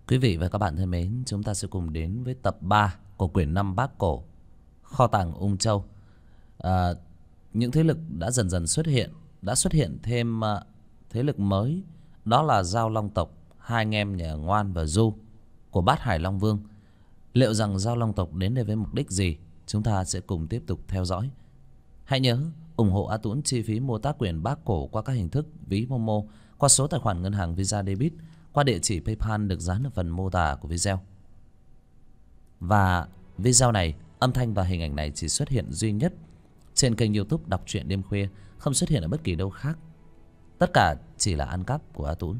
Quý vị và các bạn thân mến, chúng ta sẽ cùng đến với tập 3 của quyển 5 Bác Cổ, Kho tàng Ung Châu. À, những thế lực đã dần dần xuất hiện, đã xuất hiện thêm thế lực mới, đó là Dao Long tộc, hai anh em nhà Ngoan và Du của Bát Hải Long Vương. Liệu rằng Dao Long tộc đến đây với mục đích gì? Chúng ta sẽ cùng tiếp tục theo dõi. Hãy nhớ ủng hộ A Tuấn chi phí mua tác quyển Bác Cổ qua các hình thức ví Momo, qua số tài khoản ngân hàng Visa Debit, qua địa chỉ PayPal được dán ở phần mô tả của video. Và video này, âm thanh và hình ảnh này chỉ xuất hiện duy nhất trên kênh YouTube Đọc Truyện Đêm Khuya, không xuất hiện ở bất kỳ đâu khác. Tất cả chỉ là ăn cắp của A Tuấn.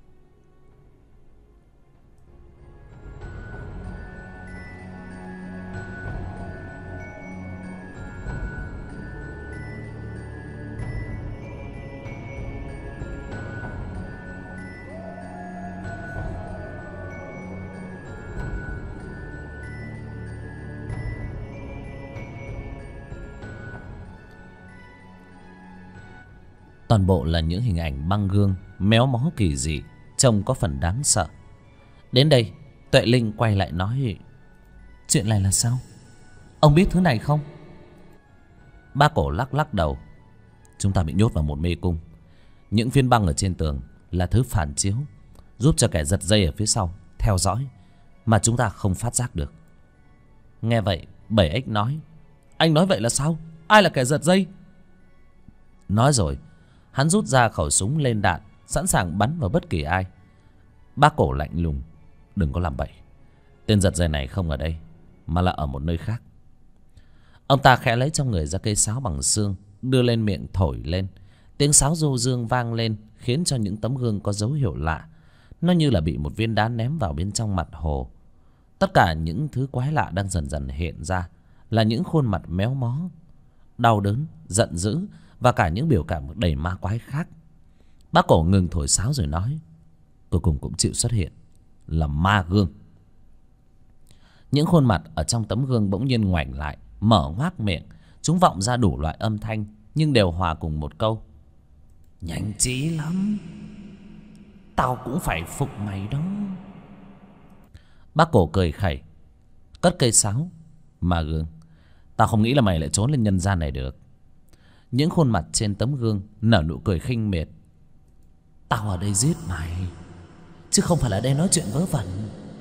Toàn bộ là những hình ảnh băng gương méo mó kỳ dị, trông có phần đáng sợ. Đến đây Tuệ Linh quay lại nói: "Chuyện này là sao? Ông biết thứ này không?" Bác Cổ lắc lắc đầu: "Chúng ta bị nhốt vào một mê cung. Những phiến băng ở trên tường là thứ phản chiếu, giúp cho kẻ giật dây ở phía sau theo dõi mà chúng ta không phát giác được." Nghe vậy 7X nói: "Anh nói vậy là sao? Ai là kẻ giật dây?" Nói rồi hắn rút ra khẩu súng lên đạn, sẵn sàng bắn vào bất kỳ ai. Bác Cổ lạnh lùng: "Đừng có làm bậy. Tên giật dây này không ở đây, mà là ở một nơi khác." Ông ta khẽ lấy trong người ra cây sáo bằng xương, đưa lên miệng thổi lên. Tiếng sáo du dương vang lên, khiến cho những tấm gương có dấu hiệu lạ. Nó như là bị một viên đá ném vào bên trong mặt hồ. Tất cả những thứ quái lạ đang dần dần hiện ra là những khuôn mặt méo mó, đau đớn, giận dữ và cả những biểu cảm đầy ma quái khác. Bác Cổ ngừng thổi sáo rồi nói: "Cuối cùng cũng chịu xuất hiện, là ma gương." Những khuôn mặt ở trong tấm gương bỗng nhiên ngoảnh lại, mở ngoác miệng. Chúng vọng ra đủ loại âm thanh, nhưng đều hòa cùng một câu: "Nhanh trí lắm, tao cũng phải phục mày đó." Bác Cổ cười khẩy, cất cây sáo: "Ma gương, tao không nghĩ là mày lại trốn lên nhân gian này được." Những khuôn mặt trên tấm gương nở nụ cười khinh miệt: "Tao ở đây giết mày, chứ không phải là đây nói chuyện vớ vẩn."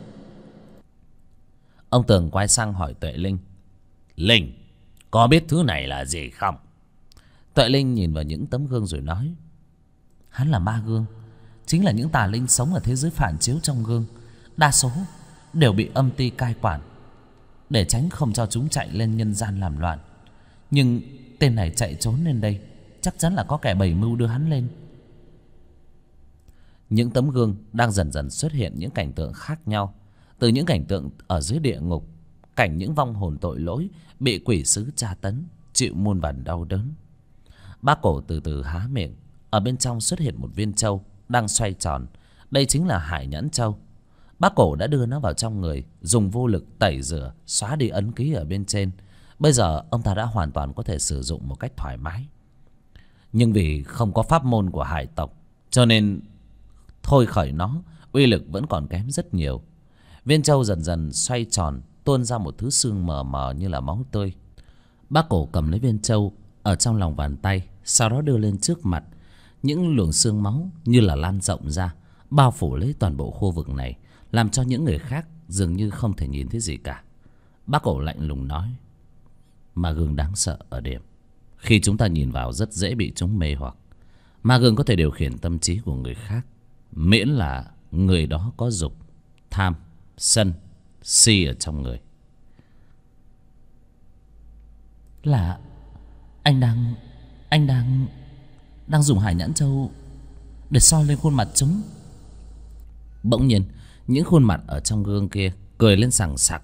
Ông Tường quay sang hỏi Tuệ Linh: "Linh, có biết thứ này là gì không?" Tuệ Linh nhìn vào những tấm gương rồi nói: "Hắn là ma gương, chính là những tà linh sống ở thế giới phản chiếu trong gương. Đa số đều bị âm ty cai quản, để tránh không cho chúng chạy lên nhân gian làm loạn. Nhưng tên này chạy trốn lên đây, chắc chắn là có kẻ bày mưu đưa hắn lên." Những tấm gương đang dần dần xuất hiện những cảnh tượng khác nhau. Từ những cảnh tượng ở dưới địa ngục, cảnh những vong hồn tội lỗi bị quỷ sứ tra tấn, chịu muôn vàn đau đớn. Bác Cổ từ từ há miệng. Ở bên trong xuất hiện một viên châu đang xoay tròn. Đây chính là Hải Nhãn Châu. Bác Cổ đã đưa nó vào trong người, dùng vô lực tẩy rửa, xóa đi ấn ký ở bên trên. Bây giờ ông ta đã hoàn toàn có thể sử dụng một cách thoải mái. Nhưng vì không có pháp môn của hải tộc, cho nên thôi khởi nó, uy lực vẫn còn kém rất nhiều. Viên châu dần dần xoay tròn, tuôn ra một thứ xương mờ mờ như là máu tươi. Bác Cổ cầm lấy viên châu ở trong lòng bàn tay, sau đó đưa lên trước mặt. Những luồng xương máu như là lan rộng ra, bao phủ lấy toàn bộ khu vực này, làm cho những người khác dường như không thể nhìn thấy gì cả. Bác Cổ lạnh lùng nói: "Ma gương đáng sợ ở điểm, khi chúng ta nhìn vào rất dễ bị chúng mê hoặc. Ma gương có thể điều khiển tâm trí của người khác, miễn là người đó có dục, tham, sân, si ở trong người." "Là anh đang dùng Hải Nhãn Châu để soi lên khuôn mặt chúng." Bỗng nhiên những khuôn mặt ở trong gương kia cười lên sằng sặc: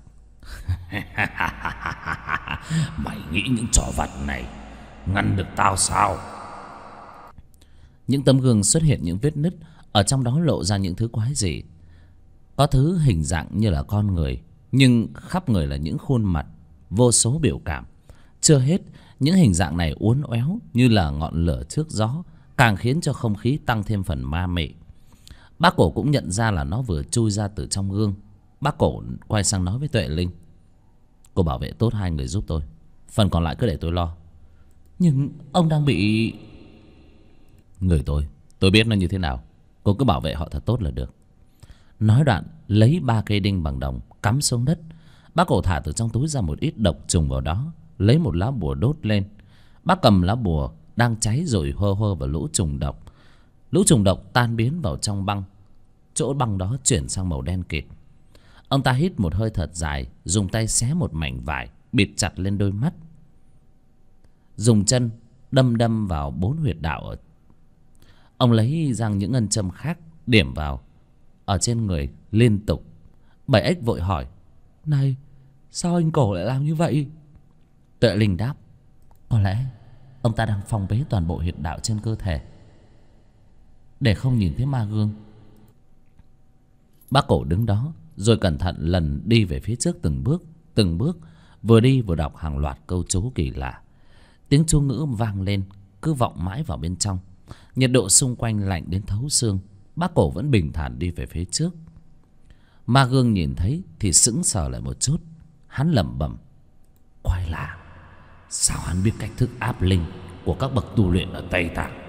"Mày nghĩ những trò vặt này ngăn được tao sao?" Những tấm gương xuất hiện những vết nứt, ở trong đó lộ ra những thứ quái dị. Có thứ hình dạng như là con người, nhưng khắp người là những khuôn mặt, vô số biểu cảm. Chưa hết, những hình dạng này uốn éo như là ngọn lửa trước gió, càng khiến cho không khí tăng thêm phần ma mị. Bác Cổ cũng nhận ra là nó vừa chui ra từ trong gương. Bác Cổ quay sang nói với Tuệ Linh: cô bảo vệ tốt hai người giúp tôi, phần còn lại cứ để tôi lo. Nhưng ông đang bị... Người tôi biết nó như thế nào. Cô cứ bảo vệ họ thật tốt là được. Nói đoạn lấy 3 cây đinh bằng đồng cắm xuống đất. Bác Cổ thả từ trong túi ra một ít độc trùng vào đó, lấy một lá bùa đốt lên. Bác cầm lá bùa đang cháy rồi hơ hơ vào lũ trùng độc. Lũ trùng độc tan biến vào trong băng. Chỗ băng đó chuyển sang màu đen kịt. Ông ta hít một hơi thật dài, dùng tay xé một mảnh vải bịt chặt lên đôi mắt, dùng chân đâm vào 4 huyệt đạo. Ông lấy ra những ngân châm khác điểm vào ở trên người liên tục. Bảy ếch vội hỏi: này, sao anh Cổ lại làm như vậy? Tuệ Linh đáp: có lẽ ông ta đang phong bế toàn bộ huyệt đạo trên cơ thể để không nhìn thấy ma gương. Bác Cổ đứng đó rồi cẩn thận lần đi về phía trước từng bước, vừa đi vừa đọc hàng loạt câu chú kỳ lạ. Tiếng chú ngữ vang lên cứ vọng mãi vào bên trong. Nhiệt độ xung quanh lạnh đến thấu xương. Bác Cổ vẫn bình thản đi về phía trước. Ma gương nhìn thấy thì sững sờ lại một chút. Hắn lẩm bẩm: quái lạ, sao hắn biết cách thức áp linh của các bậc tu luyện ở Tây Tạng?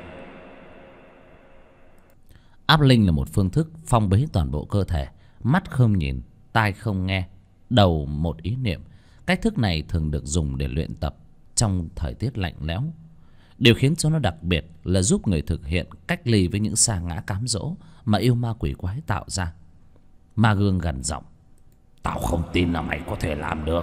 Áp linh là một phương thức phong bế toàn bộ cơ thể. Mắt không nhìn, tai không nghe, đầu một ý niệm. Cách thức này thường được dùng để luyện tập trong thời tiết lạnh lẽo. Điều khiến cho nó đặc biệt là giúp người thực hiện cách ly với những sa ngã cám dỗ mà yêu ma quỷ quái tạo ra. Ma gương gằn giọng: tao không tin là mày có thể làm được.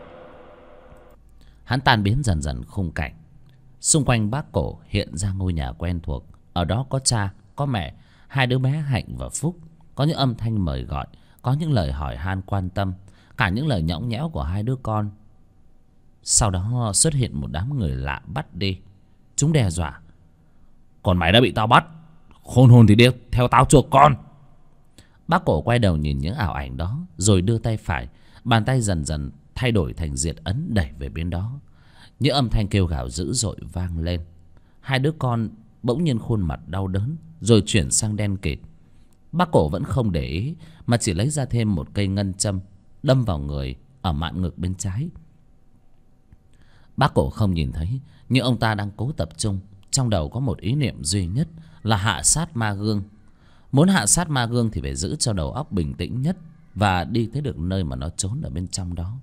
Hắn tan biến dần dần khung cảnh. Xung quanh Bác Cổ hiện ra ngôi nhà quen thuộc. Ở đó có cha, có mẹ, hai đứa bé Hạnh và Phúc. Có những âm thanh mời gọi, có những lời hỏi han quan tâm, cả những lời nhõng nhẽo của hai đứa con. Sau đó xuất hiện một đám người lạ bắt đi. Chúng đe dọa: còn mày đã bị tao bắt, khôn hồn thì đi theo tao chuộc con. Bác Cổ quay đầu nhìn những ảo ảnh đó, rồi đưa tay phải. Bàn tay dần dần thay đổi thành diệt ấn đẩy về bên đó. Những âm thanh kêu gào dữ dội vang lên. Hai đứa con bỗng nhiên khuôn mặt đau đớn, rồi chuyển sang đen kịt. Bác Cổ vẫn không để ý, mà chỉ lấy ra thêm một cây ngân châm đâm vào người ở mạn ngực bên trái. Bác Cổ không nhìn thấy, nhưng ông ta đang cố tập trung. Trong đầu có một ý niệm duy nhất là hạ sát ma gương. Muốn hạ sát ma gương thì phải giữ cho đầu óc bình tĩnh nhất và đi tới được nơi mà nó trốn ở bên trong đó.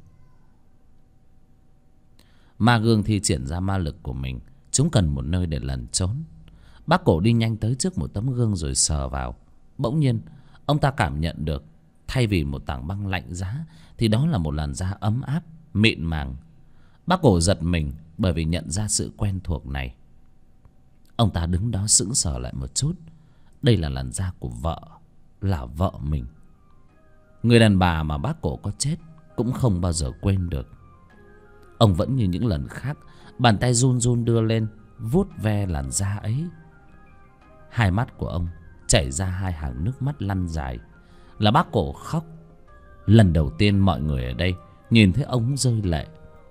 Ma gương thi triển ra ma lực của mình, chúng cần một nơi để lẩn trốn. Bác Cổ đi nhanh tới trước một tấm gương rồi sờ vào. Bỗng nhiên ông ta cảm nhận được, thay vì một tảng băng lạnh giá thì đó là một làn da ấm áp, mịn màng. Bác Cổ giật mình bởi vì nhận ra sự quen thuộc này. Ông ta đứng đó sững sờ lại một chút. Đây là làn da của vợ, là vợ mình. Người đàn bà mà Bác Cổ có chết cũng không bao giờ quên được. Ông vẫn như những lần khác, bàn tay run run đưa lên vuốt ve làn da ấy. Hai mắt của ông chảy ra hai hàng nước mắt lăn dài. Là Bác Cổ khóc. Lần đầu tiên mọi người ở đây nhìn thấy ông rơi lệ.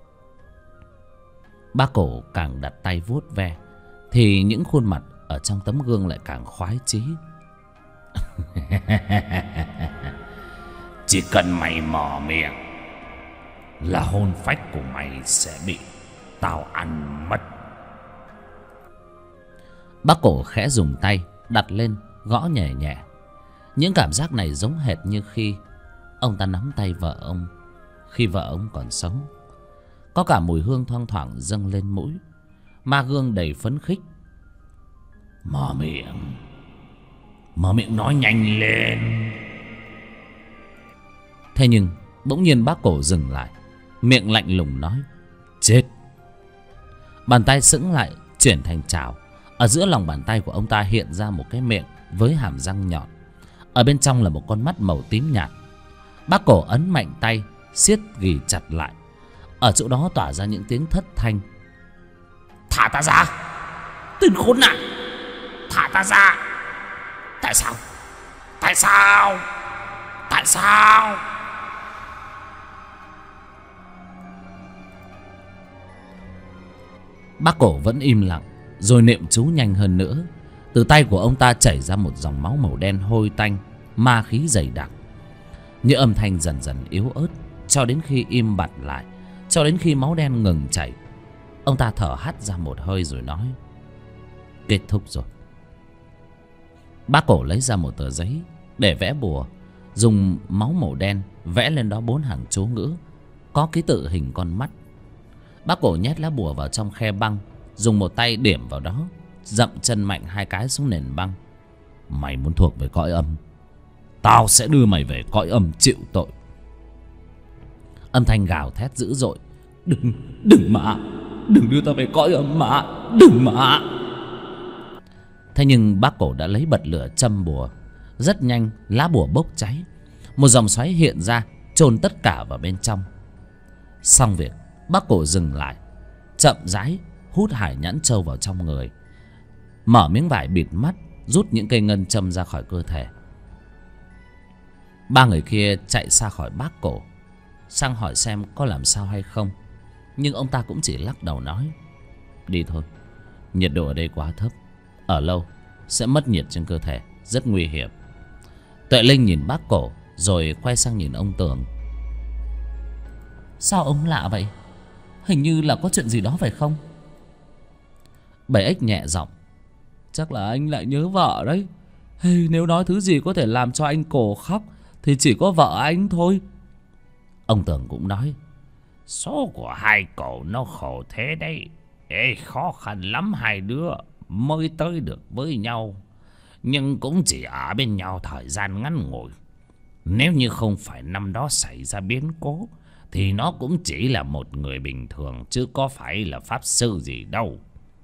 Bác Cổ càng đặt tay vuốt ve thì những khuôn mặt ở trong tấm gương lại càng khoái chí. Chỉ cần mày mở miệng là hồn phách của mày sẽ bị tao ăn mất. Bác Cổ khẽ dùng tay đặt lên gõ nhẹ nhẹ. Những cảm giác này giống hệt như khi ông ta nắm tay vợ ông, khi vợ ông còn sống. Có cả mùi hương thoang thoảng dâng lên mũi. Ma gương đầy phấn khích: mở miệng nói nhanh lên. Thế nhưng bỗng nhiên Bác Cổ dừng lại, miệng lạnh lùng nói: chết. Bàn tay sững lại chuyển thành chảo. Ở giữa lòng bàn tay của ông ta hiện ra một cái miệng với hàm răng nhọn. Ở bên trong là một con mắt màu tím nhạt. Bác Cổ ấn mạnh tay, siết ghì chặt lại. Ở chỗ đó tỏa ra những tiếng thất thanh: thả ta ra, tên khốn nạn, thả ta ra. Tại sao? Tại sao? Tại sao? Bác Cổ vẫn im lặng, rồi niệm chú nhanh hơn nữa. Từ tay của ông ta chảy ra một dòng máu màu đen hôi tanh, ma khí dày đặc. Những âm thanh dần dần yếu ớt cho đến khi im bặt lại, cho đến khi máu đen ngừng chảy. Ông ta thở hắt ra một hơi rồi nói: kết thúc rồi. Bác Cổ lấy ra một tờ giấy để vẽ bùa, dùng máu màu đen vẽ lên đó 4 hàng chú ngữ có ký tự hình con mắt. Bác Cổ nhét lá bùa vào trong khe băng, dùng một tay điểm vào đó, dậm chân mạnh 2 cái xuống nền băng. Mày muốn thuộc về cõi âm, tao sẽ đưa mày về cõi âm chịu tội. Âm thanh gào thét dữ dội: Đừng mà, đừng đưa tao về cõi âm mà, đừng mà. Thế nhưng bác Cổ đã lấy bật lửa châm bùa. Rất nhanh lá bùa bốc cháy, một dòng xoáy hiện ra chôn tất cả vào bên trong. Xong việc, bác Cổ dừng lại, chậm rãi hút hải nhãn châu vào trong người, mở miếng vải bịt mắt, rút những cây ngân châm ra khỏi cơ thể. 3 người kia chạy xa khỏi bác Cổ, sang hỏi xem có làm sao hay không. Nhưng ông ta cũng chỉ lắc đầu nói: đi thôi, nhiệt độ ở đây quá thấp, ở lâu sẽ mất nhiệt trên cơ thể, rất nguy hiểm. Tuệ Linh nhìn bác Cổ rồi quay sang nhìn ông Tường: sao ông lạ vậy? Hình như là có chuyện gì đó phải không? Bảy Ếch nhẹ giọng: chắc là anh lại nhớ vợ đấy. Hey, nếu nói thứ gì có thể làm cho anh Cổ khóc thì chỉ có vợ anh thôi. Ông Tường cũng nói: số của hai cậu nó khổ thế đấy. Ê, khó khăn lắm hai đứa mới tới được với nhau, nhưng cũng chỉ ở bên nhau thời gian ngắn ngủi. Nếu như không phải năm đó xảy ra biến cố thì nó cũng chỉ là một người bình thường, chứ có phải là pháp sư gì đâu.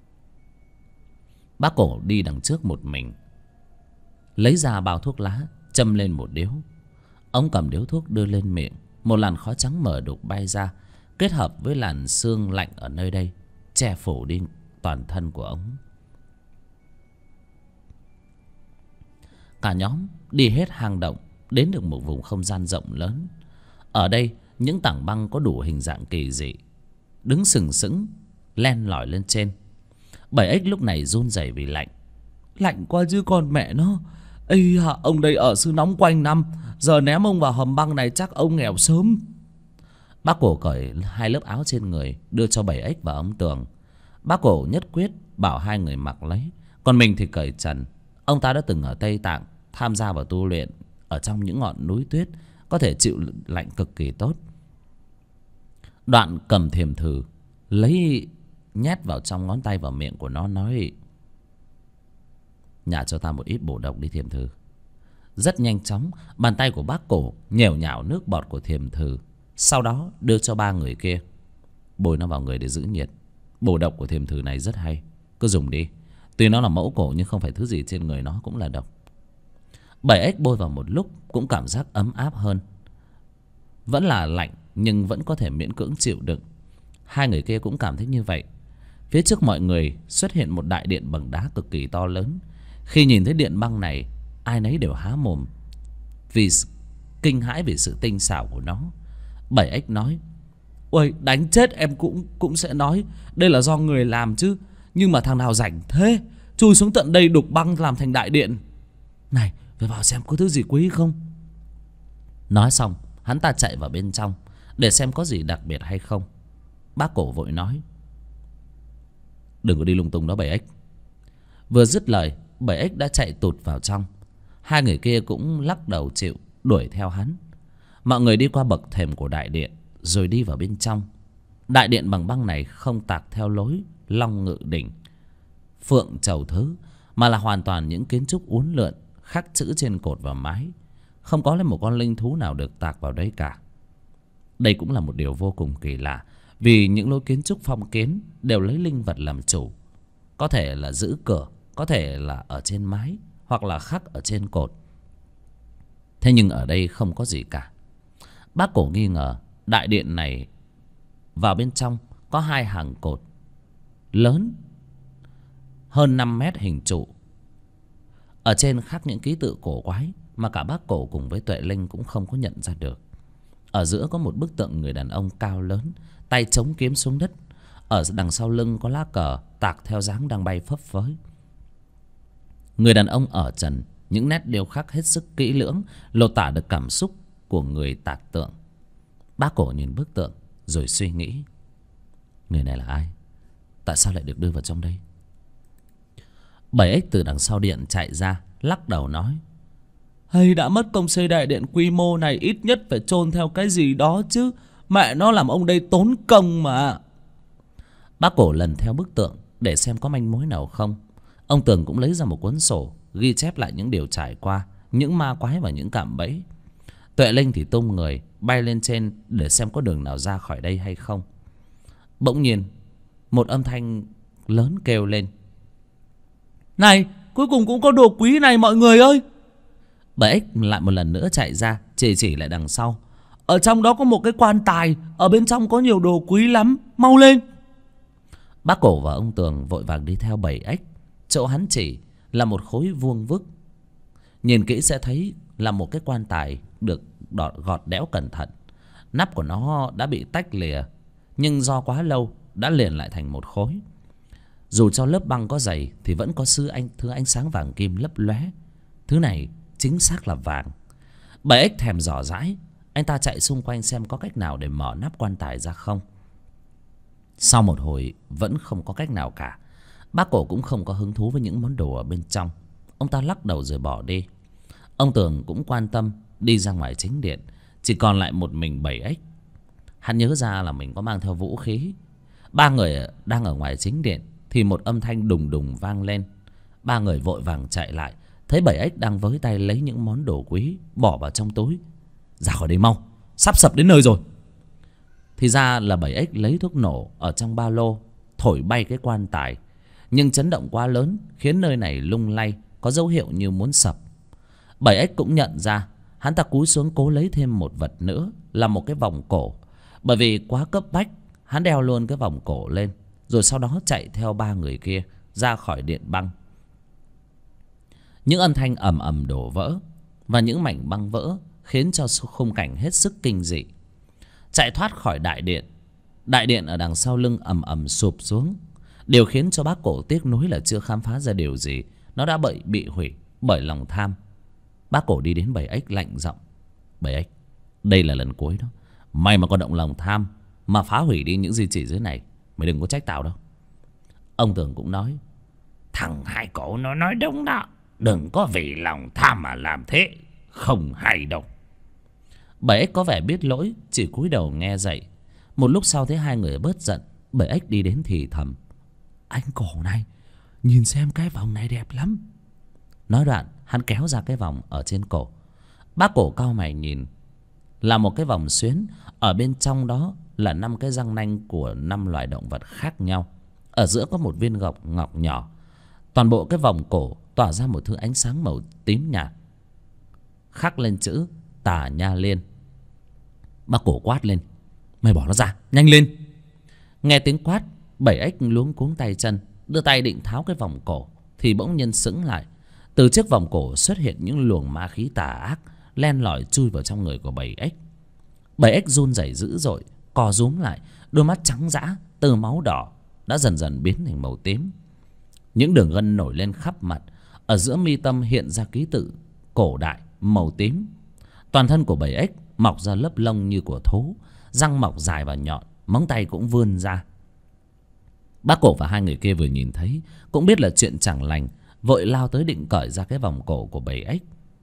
Bác Cổ đi đằng trước một mình, lấy ra bao thuốc lá, châm lên một điếu. Ông cầm điếu thuốc đưa lên miệng, một làn khói trắng mờ đục bay ra, kết hợp với làn sương lạnh ở nơi đây, che phủ đi toàn thân của ông. Cả nhóm đi hết hang động, đến được một vùng không gian rộng lớn. Ở đây những tảng băng có đủ hình dạng kỳ dị, đứng sừng sững len lỏi lên trên. Bảy Ếch lúc này run rẩy vì lạnh. Lạnh quá chứ con mẹ nó. Ây à, ông đây ở xứ nóng quanh năm, giờ ném ông vào hầm băng này chắc ông nghèo sớm. Bác Cổ cởi 2 lớp áo trên người đưa cho Bảy Ếch và ông Tường. Bác Cổ nhất quyết bảo 2 người mặc lấy, còn mình thì cởi trần. Ông ta đã từng ở Tây Tạng tham gia vào tu luyện ở trong những ngọn núi tuyết, có thể chịu lạnh cực kỳ tốt. Đoạn cầm thiềm thử lấy, nhét vào trong ngón tay vào miệng của nó, nói: nhả cho ta một ít bổ độc đi thiềm thử. Rất nhanh chóng, bàn tay của bác Cổ nhểu nhảo nước bọt của thiềm thử, sau đó đưa cho 3 người kia: bôi nó vào người để giữ nhiệt. Bổ độc của thiềm thử này rất hay, cứ dùng đi. Tuy nó là mẫu cổ nhưng không phải thứ gì trên người nó cũng là độc. Bảy Ếch bôi vào một lúc cũng cảm giác ấm áp hơn. Vẫn là lạnh nhưng vẫn có thể miễn cưỡng chịu đựng. 2 người kia cũng cảm thấy như vậy. Phía trước mọi người xuất hiện một đại điện bằng đá cực kỳ to lớn. Khi nhìn thấy điện băng này, ai nấy đều há mồm vì kinh hãi vì sự tinh xảo của nó. Bảy Ếch nói: ôi, đánh chết em cũng sẽ nói đây là do người làm chứ. Nhưng mà thằng nào rảnh thế chui xuống tận đây đục băng làm thành đại điện. Này, phải vào xem có thứ gì quý không. Nói xong, hắn ta chạy vào bên trong để xem có gì đặc biệt hay không. Bác Cổ vội nói: đừng có đi lung tung đó Bảy Ếch. Vừa dứt lời, Bảy Ếch đã chạy tụt vào trong. 2 người kia cũng lắc đầu chịu, đuổi theo hắn. Mọi người đi qua bậc thềm của đại điện rồi đi vào bên trong. Đại điện bằng băng này không tạc theo lối long ngự đỉnh, phượng trầu thứ, mà là hoàn toàn những kiến trúc uốn lượn, khắc chữ trên cột và mái. Không có lên một con linh thú nào được tạc vào đây cả. Đây cũng là một điều vô cùng kỳ lạ, vì những lối kiến trúc phong kiến đều lấy linh vật làm chủ. Có thể là giữ cửa, có thể là ở trên mái, hoặc là khắc ở trên cột. Thế nhưng ở đây không có gì cả. Bác Cổ nghi ngờ đại điện này vào bên trong có 2 hàng cột lớn hơn 5 mét hình trụ. Ở trên khắc những ký tự cổ quái mà cả bác Cổ cùng với Tuệ Linh cũng không có nhận ra được. Ở giữa có một bức tượng người đàn ông cao lớn, tay chống kiếm xuống đất. Ở đằng sau lưng có lá cờ tạc theo dáng đang bay phấp phới. Người đàn ông ở trần, những nét điêu khắc hết sức kỹ lưỡng, lột tả được cảm xúc của người tạc tượng. Bác Cổ nhìn bức tượng rồi suy nghĩ, người này là ai, tại sao lại được đưa vào trong đây? 7X từ đằng sau điện chạy ra, lắc đầu nói, hay đã mất công xây đại điện quy mô này, ít nhất phải chôn theo cái gì đó chứ. Mẹ nó làm ông đây tốn công mà. Bác Cổ lần theo bức tượng để xem có manh mối nào không. Ông Tường cũng lấy ra một cuốn sổ ghi chép lại những điều trải qua, những ma quái và những cạm bẫy. Tuệ Linh thì tung người bay lên trên để xem có đường nào ra khỏi đây hay không. Bỗng nhiên một âm thanh lớn kêu lên, này, cuối cùng cũng có đồ quý này mọi người ơi. 7X lại một lần nữa chạy ra, chỉ lại đằng sau, ở trong đó có một cái quan tài, ở bên trong có nhiều đồ quý lắm, mau lên. Bác Cổ và ông Tường vội vàng đi theo 7X. Chỗ hắn chỉ là một khối vuông vức, nhìn kỹ sẽ thấy là một cái quan tài được gọt đẽo cẩn thận. Nắp của nó đã bị tách lìa, nhưng do quá lâu đã liền lại thành một khối. Dù cho lớp băng có dày thì vẫn có thứ ánh sáng vàng kim lấp lóe. Thứ này chính xác là vàng. 7X thèm dò dãi, anh ta chạy xung quanh xem có cách nào để mở nắp quan tài ra không. Sau một hồi vẫn không có cách nào cả. Bác Cổ cũng không có hứng thú với những món đồ ở bên trong. Ông ta lắc đầu rồi bỏ đi. Ông Tường cũng quan tâm đi ra ngoài chính điện. Chỉ còn lại một mình 7X. Hắn nhớ ra là mình có mang theo vũ khí. Ba người đang ở ngoài chính điện thì một âm thanh đùng đùng vang lên. Ba người vội vàng chạy lại, thấy 7X đang với tay lấy những món đồ quý bỏ vào trong túi. Ra khỏi đây mau, sắp sập đến nơi rồi. Thì ra là 7X lấy thuốc nổ ở trong ba lô, thổi bay cái quan tài. Nhưng chấn động quá lớn khiến nơi này lung lay, có dấu hiệu như muốn sập. 7X cũng nhận ra, hắn ta cúi xuống cố lấy thêm một vật nữa, là một cái vòng cổ. Bởi vì quá cấp bách, hắn đeo luôn cái vòng cổ lên, rồi sau đó chạy theo ba người kia ra khỏi điện băng. Những âm thanh ầm ầm đổ vỡ và những mảnh băng vỡ khiến cho khung cảnh hết sức kinh dị. Chạy thoát khỏi đại điện, đại điện ở đằng sau lưng ầm ầm sụp xuống. Điều khiến cho bác Cổ tiếc nuối là chưa khám phá ra điều gì, nó đã bị hủy bởi lòng tham. Bác Cổ đi đến 7X lạnh giọng, 7X, đây là lần cuối đó. Mày mà còn động lòng tham mà phá hủy đi những di chỉ dưới này, mày đừng có trách tao đâu. Ông Tường cũng nói, thằng Hai Cổ nó nói đúng đó, đừng có vì lòng tham mà làm thế, không hay đâu. 7X có vẻ biết lỗi, chỉ cúi đầu nghe dạy. Một lúc sau thấy hai người bớt giận, 7X đi đến thì thầm, anh Cổ này, nhìn xem cái vòng này đẹp lắm. Nói đoạn hắn kéo ra cái vòng ở trên cổ. Bác Cổ cau mày nhìn, là một cái vòng xuyến. Ở bên trong đó là 5 cái răng nanh của 5 loài động vật khác nhau. Ở giữa có một viên ngọc nhỏ. Toàn bộ cái vòng cổ tỏa ra một thứ ánh sáng màu tím nhạt, khắc lên chữ Tà Nha Liên. Bác Cổ quát lên, mày bỏ nó ra, nhanh lên. Nghe tiếng quát, 7X luống cuống tay chân, đưa tay định tháo cái vòng cổ thì bỗng nhiên sững lại. Từ chiếc vòng cổ xuất hiện những luồng ma khí tà ác len lỏi chui vào trong người của 7X. 7X run rẩy dữ dội, co rúm lại, đôi mắt trắng dã từ máu đỏ đã dần dần biến thành màu tím. Những đường gân nổi lên khắp mặt, ở giữa mi tâm hiện ra ký tự cổ đại màu tím. Toàn thân của 7X mọc ra lớp lông như của thú, răng mọc dài và nhọn, móng tay cũng vươn ra. Bác Cổ và hai người kia vừa nhìn thấy cũng biết là chuyện chẳng lành, vội lao tới định cởi ra cái vòng cổ của 7X.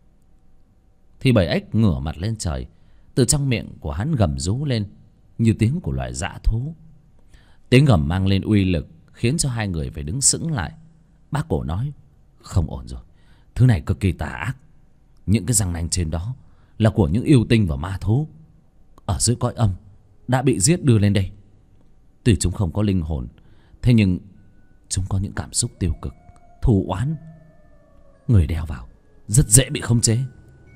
Thì 7X ngửa mặt lên trời, từ trong miệng của hắn gầm rú lên như tiếng của loài dã thú. Tiếng gầm mang lên uy lực khiến cho hai người phải đứng sững lại. Bác Cổ nói, không ổn rồi, thứ này cực kỳ tà ác. Những cái răng nanh trên đó là của những yêu tinh và ma thú ở dưới cõi âm đã bị giết đưa lên đây. Tuy chúng không có linh hồn, thế nhưng chúng có những cảm xúc tiêu cực, thù oán. Người đeo vào rất dễ bị khống chế.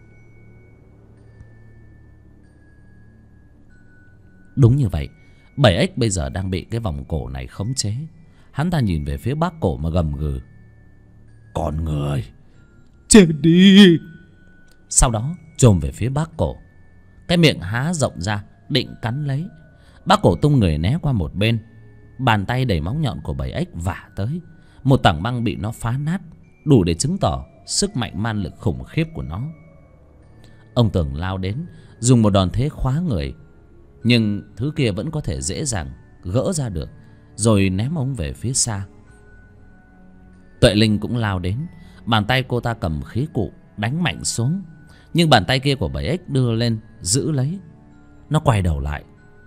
Đúng như vậy, 7X bây giờ đang bị cái vòng cổ này khống chế. Hắn ta nhìn về phía bác Cổ mà gầm gừ, con người chết đi. Sau đó chồm về phía bác Cổ, cái miệng há rộng ra định cắn lấy. Bác Cổ tung người né qua một bên, bàn tay đầy móng nhọn của 7X vả tới. Một tảng băng bị nó phá nát, đủ để chứng tỏ sức mạnh man lực khủng khiếp của nó. Ông Tường lao đến, dùng một đòn thế khóa người, nhưng thứ kia vẫn có thể dễ dàng gỡ ra được, rồi ném ông về phía xa. Tuệ Linh cũng lao đến, bàn tay cô ta cầm khí cụ đánh mạnh xuống, nhưng bàn tay kia của 7X đưa lên giữ lấy. Nó quay đầu lại,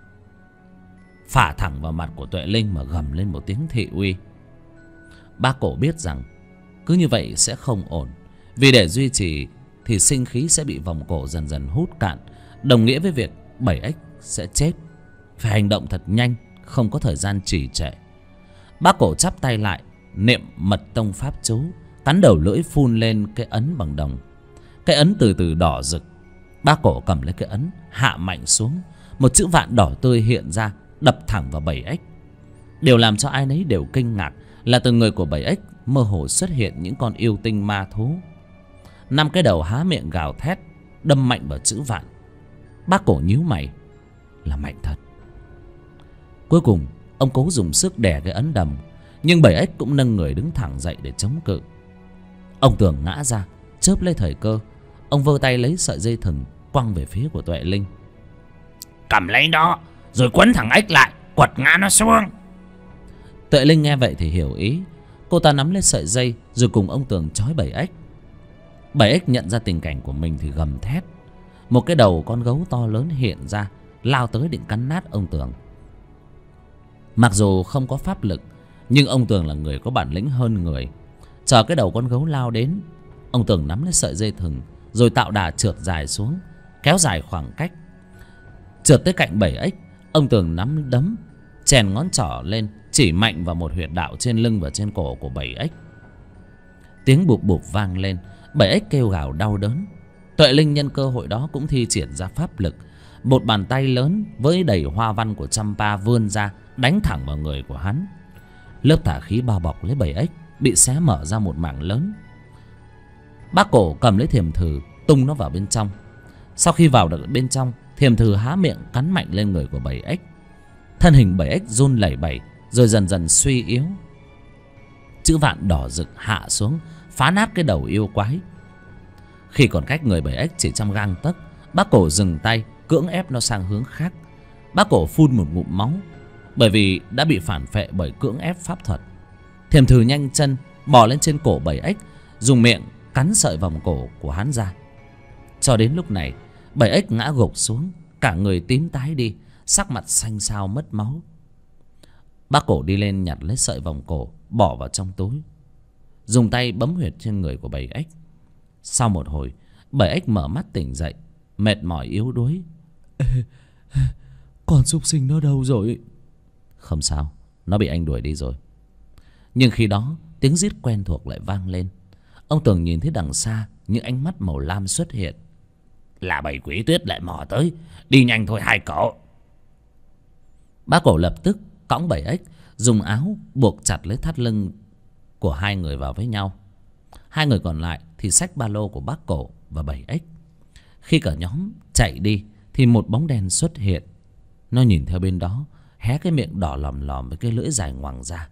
phả thẳng vào mặt của Tuệ Linh mà gầm lên một tiếng thị uy. Bác Cổ biết rằng cứ như vậy sẽ không ổn, vì để duy trì thì sinh khí sẽ bị vòng cổ dần dần hút cạn, đồng nghĩa với việc 7X sẽ chết. Phải hành động thật nhanh, không có thời gian trì trệ. Bác Cổ chắp tay lại, niệm mật tông pháp chú, cắn đầu lưỡi phun lên cái ấn bằng đồng. Cái ấn từ từ đỏ rực. Bác Cổ cầm lấy cái ấn, hạ mạnh xuống. Một chữ vạn đỏ tươi hiện ra, đập thẳng vào 7X. Điều làm cho ai nấy đều kinh ngạc là từ người của 7X mơ hồ xuất hiện những con yêu tinh ma thú. 5 cái đầu há miệng gào thét, đâm mạnh vào chữ vạn. Bác Cổ nhíu mày, là mạnh thật. Cuối cùng ông cố dùng sức đè cái ấn đầm, nhưng 7X cũng nâng người đứng thẳng dậy để chống cự. Ông Tường ngã ra, chớp lấy thời cơ, ông vơ tay lấy sợi dây thừng quăng về phía của Tuệ Linh. Cầm lấy nó, rồi quấn thằng ếch lại, quật ngã nó xuống. Tuệ Linh nghe vậy thì hiểu ý. Cô ta nắm lấy sợi dây rồi cùng ông Tường trói 7X. 7X nhận ra tình cảnh của mình thì gầm thét. Một cái đầu con gấu to lớn hiện ra, lao tới định cắn nát ông Tường. Mặc dù không có pháp lực, nhưng ông Tường là người có bản lĩnh hơn người. Chờ cái đầu con gấu lao đến, ông Tường nắm lấy sợi dây thừng rồi tạo đà trượt dài xuống, kéo dài khoảng cách. Trượt tới cạnh 7X, ông Tường nắm đấm, chèn ngón trỏ lên, chỉ mạnh vào một huyệt đạo trên lưng và trên cổ của 7X. Tiếng bụp bụp vang lên, 7X kêu gào đau đớn. Tuệ Linh nhân cơ hội đó cũng thi triển ra pháp lực. Một bàn tay lớn với đầy hoa văn của Champa vươn ra, đánh thẳng vào người của hắn. Lớp tà khí bao bọc lấy 7X bị xé mở ra một mảng lớn. Bác Cổ cầm lấy thiềm thử tung nó vào bên trong. Sau khi vào được bên trong, thiềm thử há miệng cắn mạnh lên người của 7X. Thân hình 7X run lẩy bẩy rồi dần dần suy yếu. Chữ vạn đỏ rực hạ xuống, phá nát cái đầu yêu quái. Khi còn cách người 7X chỉ trong gang tấc, bác Cổ dừng tay, cưỡng ép nó sang hướng khác. Bác Cổ phun một ngụm máu, bởi vì đã bị phản phệ bởi cưỡng ép pháp thuật. Thiềm thử nhanh chân bò lên trên cổ 7X, dùng miệng cắn sợi vòng cổ của hắn ra. Cho đến lúc này 7X ngã gục xuống, cả người tím tái đi, sắc mặt xanh xao mất máu. Bác Cổ đi lên nhặt lấy sợi vòng cổ, bỏ vào trong túi, dùng tay bấm huyệt trên người của 7X. Sau một hồi, 7X mở mắt tỉnh dậy, mệt mỏi yếu đuối. Con súc sinh nó đâu rồi? Không sao, nó bị anh đuổi đi rồi. Nhưng khi đó tiếng rít quen thuộc lại vang lên. Ông Tường nhìn thấy đằng xa những ánh mắt màu lam xuất hiện. Là bầy quỷ tuyết lại mò tới, đi nhanh thôi hai cậu. Bác Cổ lập tức cõng 7X, dùng áo buộc chặt lấy thắt lưng của hai người vào với nhau. Hai người còn lại thì xách ba lô của bác Cổ và 7X. Khi cả nhóm chạy đi thì một bóng đen xuất hiện. Nó nhìn theo bên đó, hé cái miệng đỏ lòm lòm với cái lưỡi dài ngoằng ra.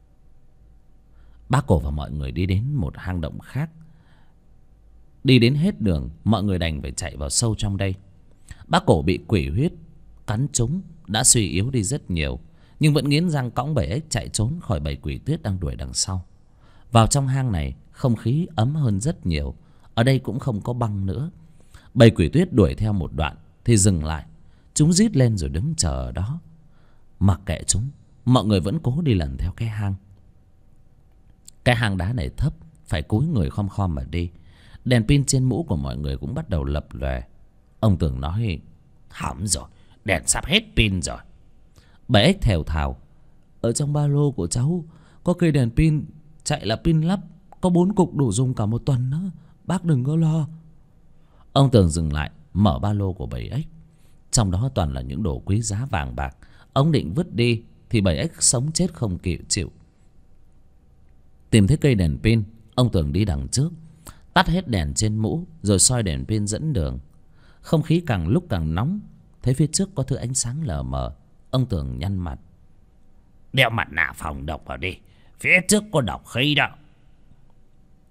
Bác Cổ và mọi người đi đến một hang động khác. Đi đến hết đường, mọi người đành phải chạy vào sâu trong đây. Bác Cổ bị quỷ huyết cắn trúng, đã suy yếu đi rất nhiều, nhưng vẫn nghiến răng cõng 7X chạy trốn khỏi bầy quỷ tuyết đang đuổi đằng sau. Vào trong hang này, không khí ấm hơn rất nhiều. Ở đây cũng không có băng nữa. Bầy quỷ tuyết đuổi theo một đoạn thì dừng lại. Chúng rít lên rồi đứng chờ ở đó. Mặc kệ chúng, mọi người vẫn cố đi lần theo cái hang. Cái hang đá này thấp, phải cúi người khom khom mà đi. Đèn pin trên mũ của mọi người cũng bắt đầu lập lòe. Ông Tường nói: Hỏng rồi, đèn sắp hết pin rồi. 7X thều thào: Ở trong ba lô của cháu có cây đèn pin, chạy là pin lắp, có 4 cục đủ dùng cả một tuần đó. Bác đừng có lo. Ông Tường dừng lại, mở ba lô của 7X. Trong đó toàn là những đồ quý giá vàng bạc. Ông định vứt đi thì 7X sống chết không chịu. Tìm thấy cây đèn pin, ông Tường đi đằng trước, tắt hết đèn trên mũ rồi soi đèn pin dẫn đường. Không khí càng lúc càng nóng. Thấy phía trước có thứ ánh sáng lờ mờ, ông Tường nhăn mặt: Đeo mặt nạ phòng độc vào đi, phía trước có độc khí đó.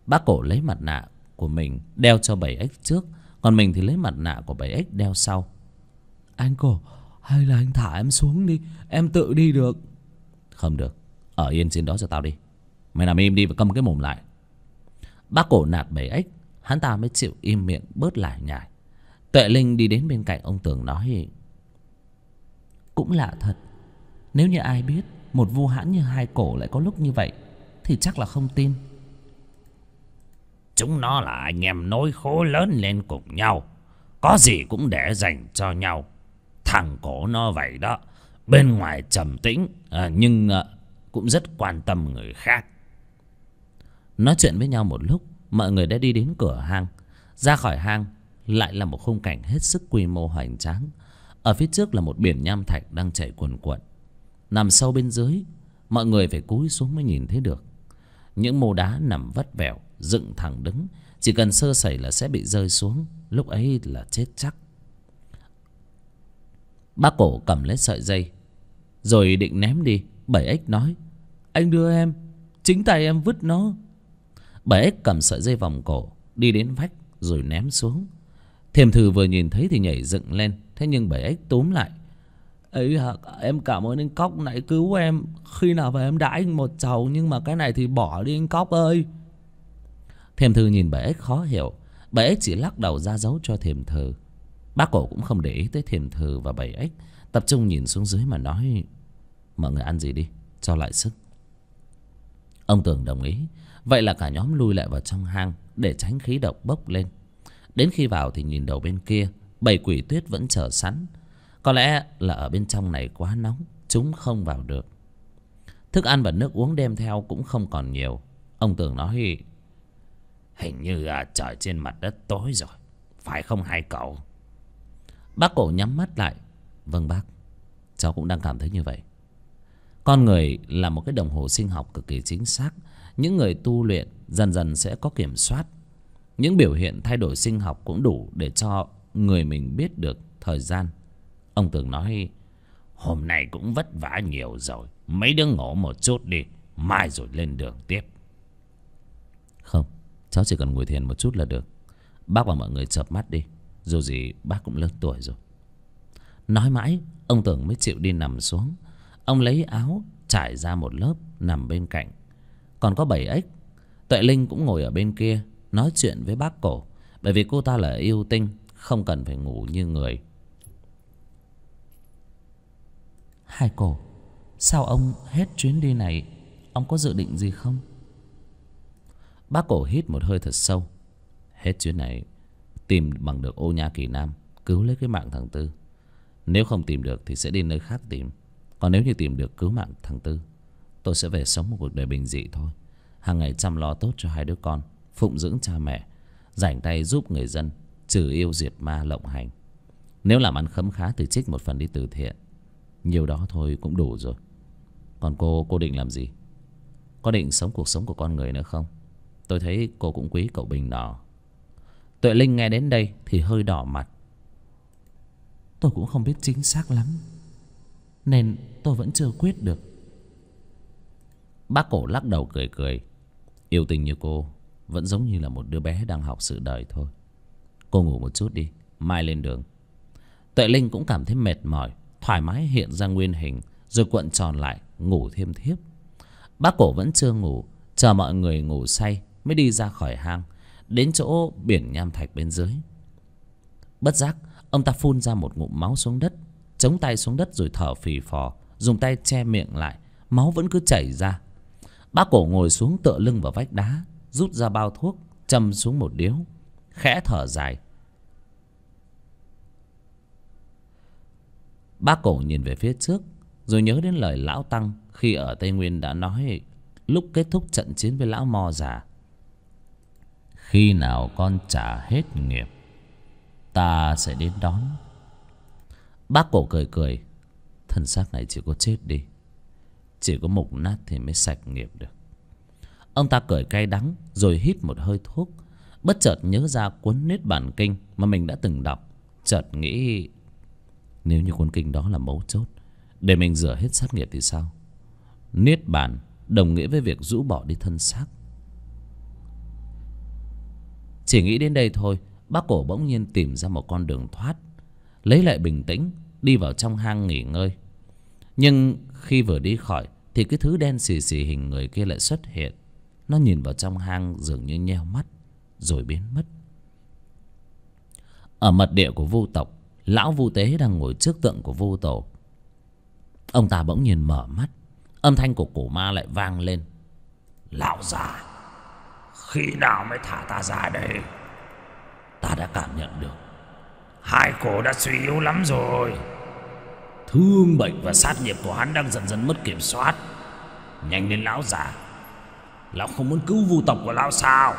Bác Cổ lấy mặt nạ của mình đeo cho 7X trước, còn mình thì lấy mặt nạ của 7X đeo sau. Anh Cổ, hay là anh thả em xuống đi, em tự đi được. Không được, ở yên trên đó cho tao đi. Mày nằm im đi và câm cái mồm lại. Bác Cổ nạt 7X, hắn ta mới chịu im miệng bớt lải nhải. Tuệ Linh đi đến bên cạnh ông Tường nói: cũng lạ thật, nếu như ai biết một vu hãn như Hai Cổ lại có lúc như vậy thì chắc là không tin. Chúng nó là anh em nối khố lớn lên cùng nhau, có gì cũng để dành cho nhau. Thằng Cổ nó vậy đó, bên ngoài trầm tĩnh nhưng cũng rất quan tâm người khác. Nói chuyện với nhau một lúc, mọi người đã đi đến cửa hang. Ra khỏi hang lại là một khung cảnh hết sức quy mô hoành tráng. Ở phía trước là một biển nham thạch đang chảy cuồn cuộn. Nằm sâu bên dưới, mọi người phải cúi xuống mới nhìn thấy được. Những mô đá nằm vắt vẻo, dựng thẳng đứng, chỉ cần sơ sẩy là sẽ bị rơi xuống, lúc ấy là chết chắc. Bác Cổ cầm lấy sợi dây rồi định ném đi. 7X nói: anh đưa em, chính tay em vứt nó. 7X cầm sợi dây vòng cổ, đi đến vách rồi ném xuống. Thiềm Thử vừa nhìn thấy thì nhảy dựng lên, thế nhưng 7X túm lại: ấy hả, em cảm ơn anh Cóc nãy cứu em, khi nào về em đãi anh một chầu, nhưng mà cái này thì bỏ đi anh Cóc ơi. Thiềm Thử nhìn 7X khó hiểu. 7X chỉ lắc đầu ra dấu cho Thiềm Thử. Bác Cổ cũng không để ý tới Thiềm Thử và 7X, tập trung nhìn xuống dưới mà nói: mọi người ăn gì đi, cho lại sức. Ông Tường đồng ý. Vậy là cả nhóm lui lại vào trong hang để tránh khí độc bốc lên. Đến khi vào thì nhìn đầu bên kia, 7 quỷ tuyết vẫn chờ sẵn. Có lẽ là ở bên trong này quá nóng, chúng không vào được. Thức ăn và nước uống đem theo cũng không còn nhiều. Ông Tường nói: hình như trời trên mặt đất tối rồi, phải không Hai cậu? Bác Cổ nhắm mắt lại: vâng bác, cháu cũng đang cảm thấy như vậy. Con người là một cái đồng hồ sinh học cực kỳ chính xác. Những người tu luyện dần dần sẽ có kiểm soát. Những biểu hiện thay đổi sinh học cũng đủ để cho người mình biết được thời gian. Ông Tường nói: hôm nay cũng vất vả nhiều rồi, mấy đứa ngủ một chút đi, mai rồi lên đường tiếp. Không, cháu chỉ cần ngồi thiền một chút là được. Bác và mọi người chợp mắt đi, dù gì bác cũng lớn tuổi rồi. Nói mãi ông Tường mới chịu đi nằm xuống. Ông lấy áo trải ra một lớp nằm bên cạnh. Còn có 7X, Tuệ Linh cũng ngồi ở bên kia nói chuyện với bác Cổ, bởi vì cô ta là yêu tinh, không cần phải ngủ như người. Hai Cổ, sao ông hết chuyến đi này, ông có dự định gì không? Bác Cổ hít một hơi thật sâu. Hết chuyến này, tìm bằng được Ô Nha Kỳ Nam, cứu lấy cái mạng thằng Tư. Nếu không tìm được thì sẽ đi nơi khác tìm. Còn nếu như tìm được cứu mạng thằng Tư, tôi sẽ về sống một cuộc đời bình dị thôi. Hàng ngày chăm lo tốt cho hai đứa con, phụng dưỡng cha mẹ, rảnh tay giúp người dân, trừ yêu diệt ma lộng hành. Nếu làm ăn khấm khá thì trích một phần đi từ thiện. Nhiều đó thôi cũng đủ rồi. Còn cô định làm gì? Có định sống cuộc sống của con người nữa không? Tôi thấy cô cũng quý cậu Bình nọ. Tuệ Linh nghe đến đây thì hơi đỏ mặt. Tôi cũng không biết chính xác lắm, nên tôi vẫn chưa quyết được. Bác Cổ lắc đầu cười cười. Yêu tình như cô vẫn giống như là một đứa bé đang học sự đời thôi. Cô ngủ một chút đi, mai lên đường. Tuệ Linh cũng cảm thấy mệt mỏi, thoải mái hiện ra nguyên hình, rồi cuộn tròn lại ngủ thêm thiếp. Bác Cổ vẫn chưa ngủ, chờ mọi người ngủ say mới đi ra khỏi hang, đến chỗ biển nham thạch bên dưới. Bất giác ông ta phun ra một ngụm máu xuống đất, chống tay xuống đất rồi thở phì phò, dùng tay che miệng lại, máu vẫn cứ chảy ra. Bác Cổ ngồi xuống tựa lưng vào vách đá, rút ra bao thuốc, châm xuống một điếu, khẽ thở dài. Bác Cổ nhìn về phía trước, rồi nhớ đến lời lão Tăng khi ở Tây Nguyên đã nói lúc kết thúc trận chiến với lão Mo già: khi nào con trả hết nghiệp, ta sẽ đến đón. Bác Cổ cười cười. Thân xác này chỉ có chết đi, chỉ có mục nát thì mới sạch nghiệp được. Ông ta cười cay đắng rồi hít một hơi thuốc, bất chợt nhớ ra cuốn Niết Bàn Kinh mà mình đã từng đọc. Chợt nghĩ, nếu như cuốn kinh đó là mấu chốt để mình rửa hết sát nghiệp thì sao? Niết bàn đồng nghĩa với việc rũ bỏ đi thân xác. Chỉ nghĩ đến đây thôi, bác Cổ bỗng nhiên tìm ra một con đường thoát, lấy lại bình tĩnh đi vào trong hang nghỉ ngơi. Nhưng khi vừa đi khỏi thì cái thứ đen xì xì hình người kia lại xuất hiện. Nó nhìn vào trong hang dường như nheo mắt rồi biến mất. Ở mật địa của Vu tộc, lão Vu Tế đang ngồi trước tượng của Vu Tổ. Ông ta bỗng nhiên mở mắt, âm thanh của cổ ma lại vang lên. Lão già, khi nào mới thả ta ra đây? Ta đã cảm nhận được Hai cổ đã suy yếu lắm rồi. Thương bệnh và sát nghiệp của hắn đang dần dần mất kiểm soát. Nhanh lên lão già, lão không muốn cứu Vu tộc của lão sao?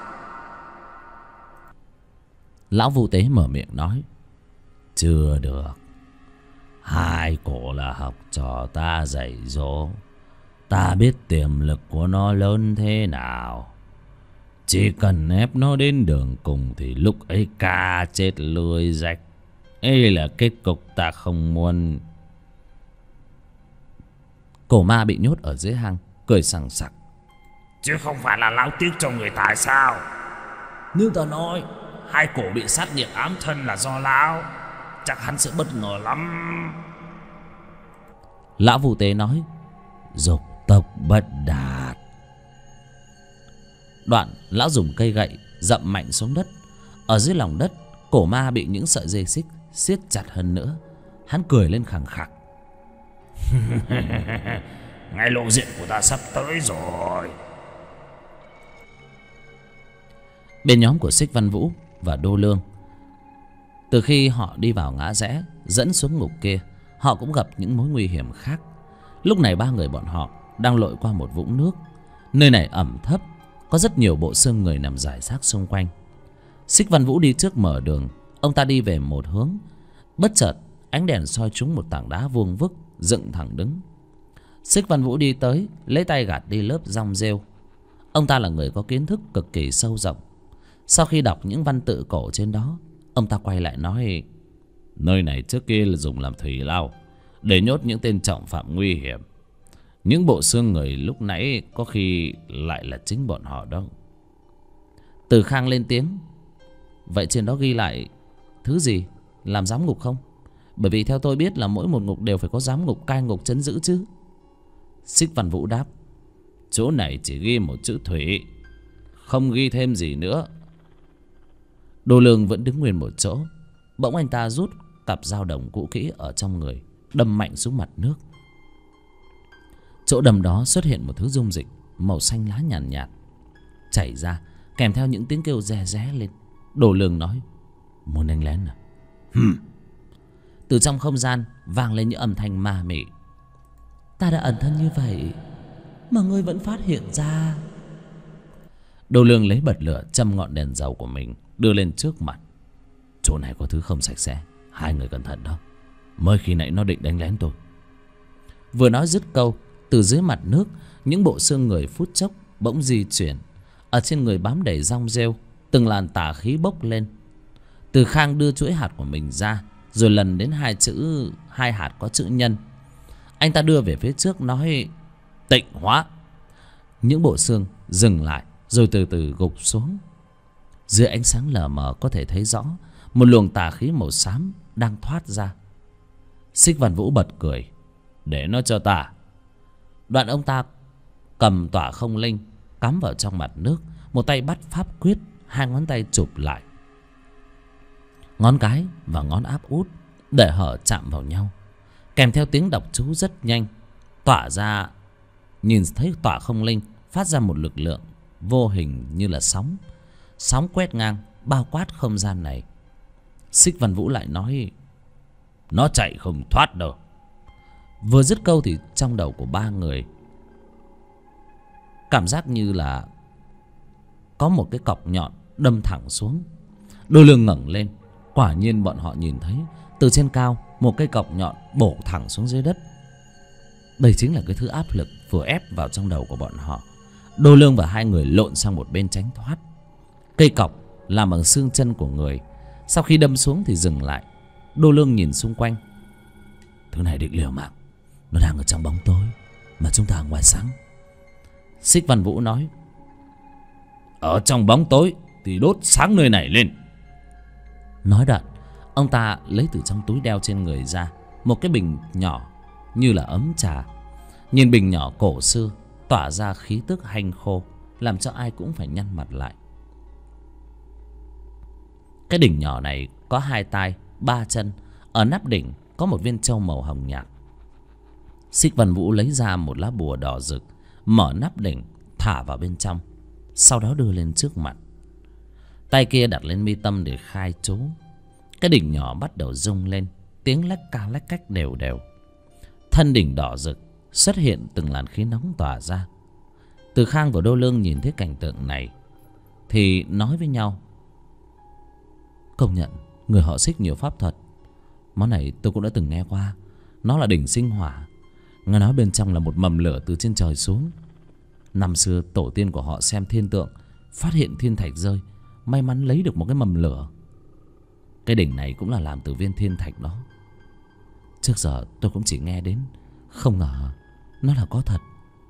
Lão Vu Tế mở miệng nói. Chưa được. Hai cổ là học trò ta dạy dỗ. Ta biết tiềm lực của nó lớn thế nào. Chỉ cần ép nó đến đường cùng thì lúc ấy ca chết lưới rách. Ấy là kết cục ta không muốn. Cổ ma bị nhốt ở dưới hang cười sằng sặc. Chứ không phải là lão tiếc cho người tài sao? Nếu ta nói hai cổ bị sát nghiệp ám thân là do lão, chắc hắn sẽ bất ngờ lắm. Lão Vu Tế nói. Dục tộc bất đạt. Đoạn lão dùng cây gậy dậm mạnh xuống đất. Ở dưới lòng đất, cổ ma bị những sợi dây xích siết chặt hơn nữa. Hắn cười lên khằng khặc. Ngay lộ diện của ta sắp tới rồi. Bên nhóm của Xích Văn Vũ và Đô Lương, từ khi họ đi vào ngã rẽ dẫn xuống ngục kia, họ cũng gặp những mối nguy hiểm khác. Lúc này ba người bọn họ đang lội qua một vũng nước. Nơi này ẩm thấp, có rất nhiều bộ xương người nằm rải rác xung quanh. Xích Văn Vũ đi trước mở đường. Ông ta đi về một hướng. Bất chợt ánh đèn soi trúng một tảng đá vuông vức dựng thẳng đứng. Xích Văn Vũ đi tới, lấy tay gạt đi lớp rong rêu. Ông ta là người có kiến thức cực kỳ sâu rộng. Sau khi đọc những văn tự cổ trên đó, ông ta quay lại nói. Nơi này trước kia là dùng làm thủy lao, để nhốt những tên trọng phạm nguy hiểm. Những bộ xương người lúc nãy có khi lại là chính bọn họ đâu. Từ Khang lên tiếng. Vậy trên đó ghi lại thứ gì? Làm giám ngục không? Bởi vì theo tôi biết là mỗi một ngục đều phải có giám ngục, cai ngục, trấn giữ chứ. Xích Văn Vũ đáp. Chỗ này chỉ ghi một chữ thủy, không ghi thêm gì nữa. Đô Lương vẫn đứng nguyên một chỗ. Bỗng anh ta rút cặp dao đồng cũ kỹ ở trong người, đâm mạnh xuống mặt nước. Chỗ đầm đó xuất hiện một thứ dung dịch màu xanh lá nhàn nhạt, chảy ra kèm theo những tiếng kêu rè ré lên. Đô Lương nói. Muốn đánh lén à? Từ trong không gian vang lên những âm thanh ma mị. Ta đã ẩn thân như vậy mà ngươi vẫn phát hiện ra. Đô Lương lấy bật lửa châm ngọn đèn dầu của mình đưa lên trước mặt. Chỗ này có thứ không sạch sẽ, hai người cẩn thận đó. Mới khi nãy nó định đánh lén tôi. Vừa nói dứt câu, từ dưới mặt nước, những bộ xương người phút chốc bỗng di chuyển. Ở trên người bám đầy rong rêu, từng làn tà khí bốc lên. Từ Khang đưa chuỗi hạt của mình ra, rồi lần đến hai hạt có chữ nhân. Anh ta đưa về phía trước nói. Tịnh hóa. Những bộ xương dừng lại rồi từ từ gục xuống. Dưới ánh sáng lờ mờ có thể thấy rõ một luồng tà khí màu xám đang thoát ra. Xích Văn Vũ bật cười. Để nó cho ta. Đoạn ông ta cầm tỏa không linh cắm vào trong mặt nước. Một tay bắt pháp quyết, hai ngón tay chụp lại. Ngón cái và ngón áp út để hở chạm vào nhau, kèm theo tiếng đọc chú rất nhanh. Tỏa ra, nhìn thấy tỏa không linh phát ra một lực lượng vô hình như là sóng. Sóng quét ngang bao quát không gian này. Xích Văn Vũ lại nói. Nó chạy không thoát đâu. Vừa dứt câu thì trong đầu của ba người cảm giác như là có một cái cọc nhọn đâm thẳng xuống. Đôi lưng ngẩng lên, quả nhiên bọn họ nhìn thấy từ trên cao một cây cọc nhọn bổ thẳng xuống dưới đất. Đây chính là cái thứ áp lực vừa ép vào trong đầu của bọn họ. Đô Lương và hai người lộn sang một bên tránh thoát. Cây cọc làm bằng xương chân của người, sau khi đâm xuống thì dừng lại. Đô Lương nhìn xung quanh. Thứ này định liều mạng, nó đang ở trong bóng tối mà chúng ta ở ngoài sáng. Xích Văn Vũ nói. Ở trong bóng tối thì đốt sáng nơi này lên. Nói đoạn, ông ta lấy từ trong túi đeo trên người ra một cái bình nhỏ như là ấm trà. Nhìn bình nhỏ cổ xưa, tỏa ra khí tức hanh khô, làm cho ai cũng phải nhăn mặt lại. Cái đỉnh nhỏ này có 2 tai 3 chân. Ở nắp đỉnh có một viên trâu màu hồng nhạt. Xích Văn Vũ lấy ra một lá bùa đỏ rực, mở nắp đỉnh, thả vào bên trong, sau đó đưa lên trước mặt. Tay kia đặt lên mi tâm để khai chú. Cái đỉnh nhỏ bắt đầu rung lên, tiếng lách ca lách cách đều đều. Thân đỉnh đỏ rực xuất hiện từng làn khí nóng tỏa ra. Từ Khang và Đô Lương nhìn thấy cảnh tượng này thì nói với nhau: công nhận người họ Xích nhiều pháp thuật. Món này tôi cũng đã từng nghe qua. Nó là đỉnh sinh hỏa. Nghe nói bên trong là một mầm lửa từ trên trời xuống. Năm xưa tổ tiên của họ xem thiên tượng, phát hiện thiên thạch rơi, may mắn lấy được một cái mầm lửa. Cái đỉnh này cũng là làm từ viên thiên thạch đó. Trước giờ tôi cũng chỉ nghe đến, không ngờ nó là có thật.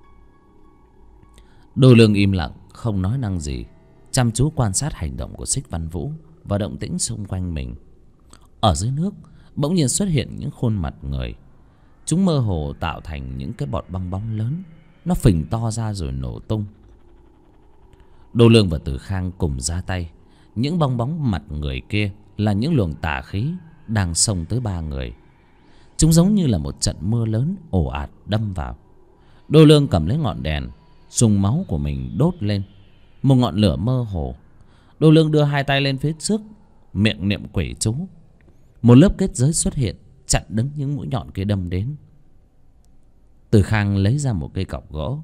Đô Lương im lặng không nói năng gì, chăm chú quan sát hành động của Xích Văn Vũ và động tĩnh xung quanh mình. Ở dưới nước bỗng nhiên xuất hiện những khuôn mặt người. Chúng mơ hồ tạo thành những cái bọt bong bóng lớn. Nó phình to ra rồi nổ tung. Đô Lương và Từ Khang cùng ra tay. Những bong bóng mặt người kia là những luồng tà khí đang xông tới 3 người. Chúng giống như là một trận mưa lớn ồ ạt đâm vào. Đô Lương cầm lấy ngọn đèn, dùng máu của mình đốt lên một ngọn lửa mơ hồ. Đô Lương đưa 2 tay lên phía trước, miệng niệm quỷ chú. Một lớp kết giới xuất hiện, chặn đứng những mũi nhọn kia đâm đến. Từ Khang lấy ra một cây cọc gỗ,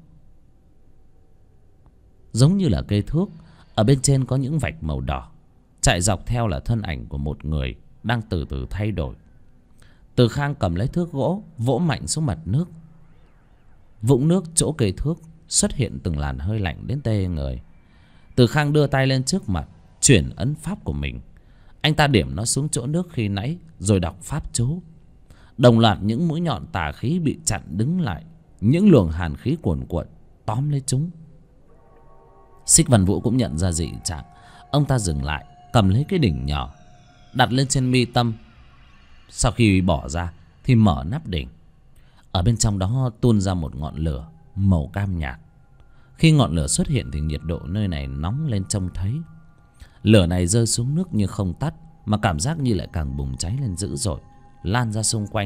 giống như là cây thước. Ở bên trên có những vạch màu đỏ, chạy dọc theo là thân ảnh của một người đang từ từ thay đổi. Từ Khang cầm lấy thước gỗ, vỗ mạnh xuống mặt nước. Vũng nước chỗ cây thước xuất hiện từng làn hơi lạnh đến tê người. Từ Khang đưa tay lên trước mặt, chuyển ấn pháp của mình. Anh ta điểm nó xuống chỗ nước khi nãy, rồi đọc pháp chú. Đồng loạt những mũi nhọn tà khí bị chặn đứng lại. Những luồng hàn khí cuồn cuộn tóm lấy chúng. Xích Văn Vũ cũng nhận ra dị trạng. Ông ta dừng lại, cầm lấy cái đỉnh nhỏ, đặt lên trên mi tâm. Sau khi bỏ ra thì mở nắp đỉnh. Ở bên trong đó tuôn ra một ngọn lửa màu cam nhạt. Khi ngọn lửa xuất hiện thì nhiệt độ nơi này nóng lên trông thấy. Lửa này rơi xuống nước nhưng không tắt, mà cảm giác như lại càng bùng cháy lên dữ dội, lan ra xung quanh.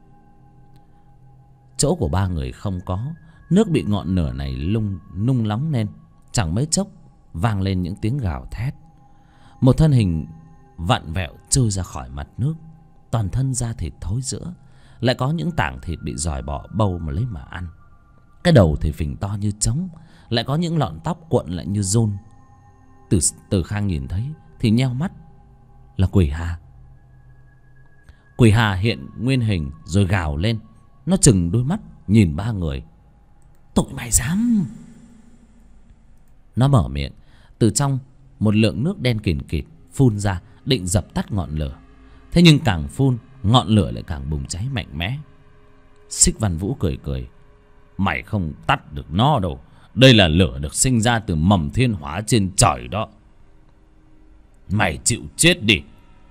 Chỗ của 3 người không có. Nước bị ngọn lửa này nung nóng lên. Chẳng mấy chốc vang lên những tiếng gào thét. Một thân hình vặn vẹo trôi ra khỏi mặt nước. Toàn thân da thịt thối rữa, lại có những tảng thịt bị giòi bỏ bâu mà lấy mà ăn. Cái đầu thì phình to như trống, lại có những lọn tóc cuộn lại như giun. Từ Khang nhìn thấy thì nheo mắt. Là Quỷ Hà. Quỷ Hà hiện nguyên hình rồi gào lên. Nó trừng đôi mắt nhìn 3 người. Tụi mày dám! Nó mở miệng. Từ trong một lượng nước đen kìn kịt phun ra, định dập tắt ngọn lửa. Thế nhưng càng phun, ngọn lửa lại càng bùng cháy mạnh mẽ. Xích Văn Vũ cười cười. Mày không tắt được nó đâu. Đây là lửa được sinh ra từ mầm thiên hỏa trên trời đó. Mày chịu chết đi.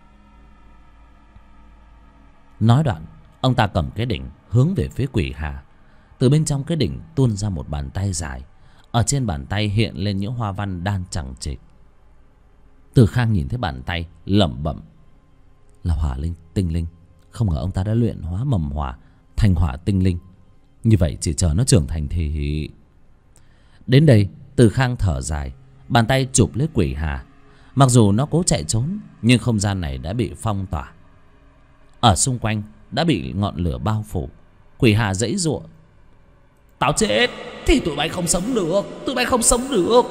Nói đoạn, ông ta cầm cái đỉnh hướng về phía Quỷ Hà. Từ bên trong cái đỉnh tuôn ra một bàn tay dài. Ở trên bàn tay hiện lên những hoa văn đan chằng chịt. Từ Khang nhìn thấy bàn tay lẩm bẩm. Là hỏa linh tinh linh. Không ngờ ông ta đã luyện hóa mầm hỏa thành hỏa tinh linh. Như vậy chỉ chờ nó trưởng thành thì... Đến đây Từ Khang thở dài. Bàn tay chụp lấy Quỷ Hà. Mặc dù nó cố chạy trốn, nhưng không gian này đã bị phong tỏa. Ở xung quanh đã bị ngọn lửa bao phủ. Quỷ Hà giãy giụa. Tao chết thì tụi bay không sống được. Tụi bay không sống được.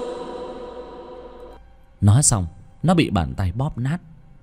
Nói xong, nó bị bàn tay bóp nát.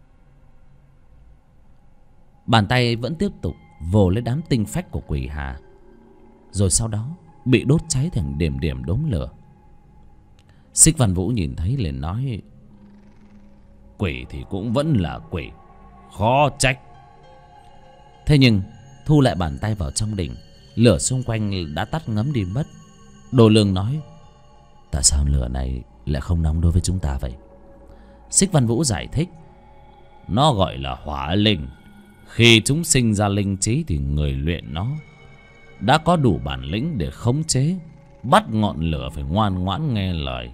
Bàn tay vẫn tiếp tục vồ lấy đám tinh phách của Quỷ Hà, rồi sau đó bị đốt cháy thành điểm điểm đốm lửa. Xích Văn Vũ nhìn thấy liền nói. Quỷ thì cũng vẫn là quỷ, khó trách. Thế nhưng thu lại bàn tay vào trong đỉnh, lửa xung quanh đã tắt ngấm đi mất. Đồ Lương nói. Tại sao lửa này lại không nóng đối với chúng ta vậy? Xích Văn Vũ giải thích. Nó gọi là hỏa linh. Khi chúng sinh ra linh trí thì người luyện nó đã có đủ bản lĩnh để khống chế, bắt ngọn lửa phải ngoan ngoãn nghe lời.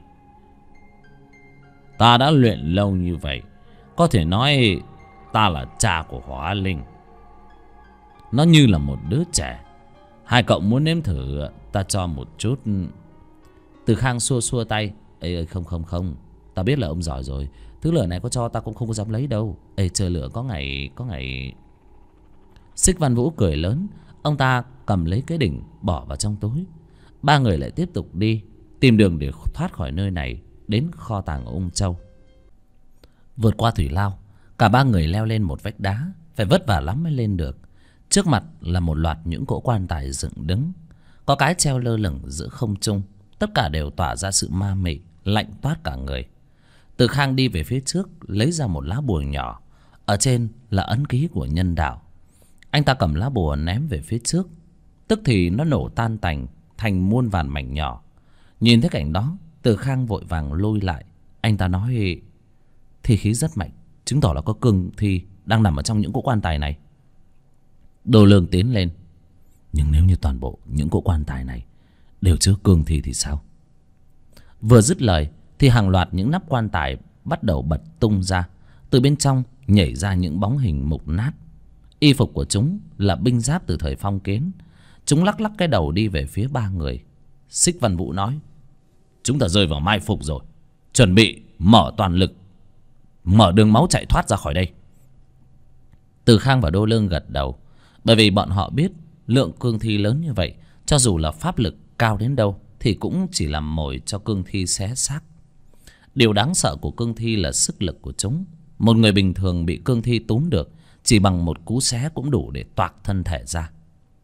Ta đã luyện lâu như vậy, có thể nói ta là cha của hỏa linh. Nó như là một đứa trẻ. Hai cậu muốn nếm thử, ta cho một chút. Từ Khang xua xua tay. Ê, không, ta biết là ông giỏi rồi. Thứ lửa này có cho ta cũng không có dám lấy đâu. Ê, chờ lửa có ngày. Xích Văn Vũ cười lớn. Ông ta cầm lấy cái đỉnh bỏ vào trong túi. Ba người lại tiếp tục đi, tìm đường để thoát khỏi nơi này, đến kho tàng Ung Châu. Vượt qua thủy lao, cả ba người leo lên một vách đá, phải vất vả lắm mới lên được. Trước mặt là một loạt những cỗ quan tài dựng đứng, có cái treo lơ lửng giữa không trung. Tất cả đều tỏa ra sự ma mị, lạnh toát cả người. Từ Khang đi về phía trước, lấy ra một lá bùa nhỏ, ở trên là ấn ký của nhân đạo. Anh ta cầm lá bùa ném về phía trước, tức thì nó nổ tan tành thành muôn vàn mảnh nhỏ. Nhìn thấy cảnh đó, Từ Khang vội vàng lôi lại. Anh ta nói: thi khí rất mạnh, chứng tỏ là có cương thi đang nằm ở trong những cỗ quan tài này. Đồ Lương tiến lên. Nhưng nếu như toàn bộ những cỗ quan tài này đều chứa cương thi thì sao? Vừa dứt lời thì hàng loạt những nắp quan tài bắt đầu bật tung ra. Từ bên trong nhảy ra những bóng hình mục nát. Y phục của chúng là binh giáp từ thời phong kiến. Chúng lắc lắc cái đầu đi về phía ba người. Xích Văn Vũ nói: chúng ta rơi vào mai phục rồi, chuẩn bị mở toàn lực, mở đường máu chạy thoát ra khỏi đây. Từ Khang và Đô Lương gật đầu, bởi vì bọn họ biết lượng cương thi lớn như vậy, cho dù là pháp lực cao đến đâu thì cũng chỉ làm mồi cho cương thi xé xác. Điều đáng sợ của cương thi là sức lực của chúng. Một người bình thường bị cương thi túm được, chỉ bằng một cú xé cũng đủ để toạc thân thể ra.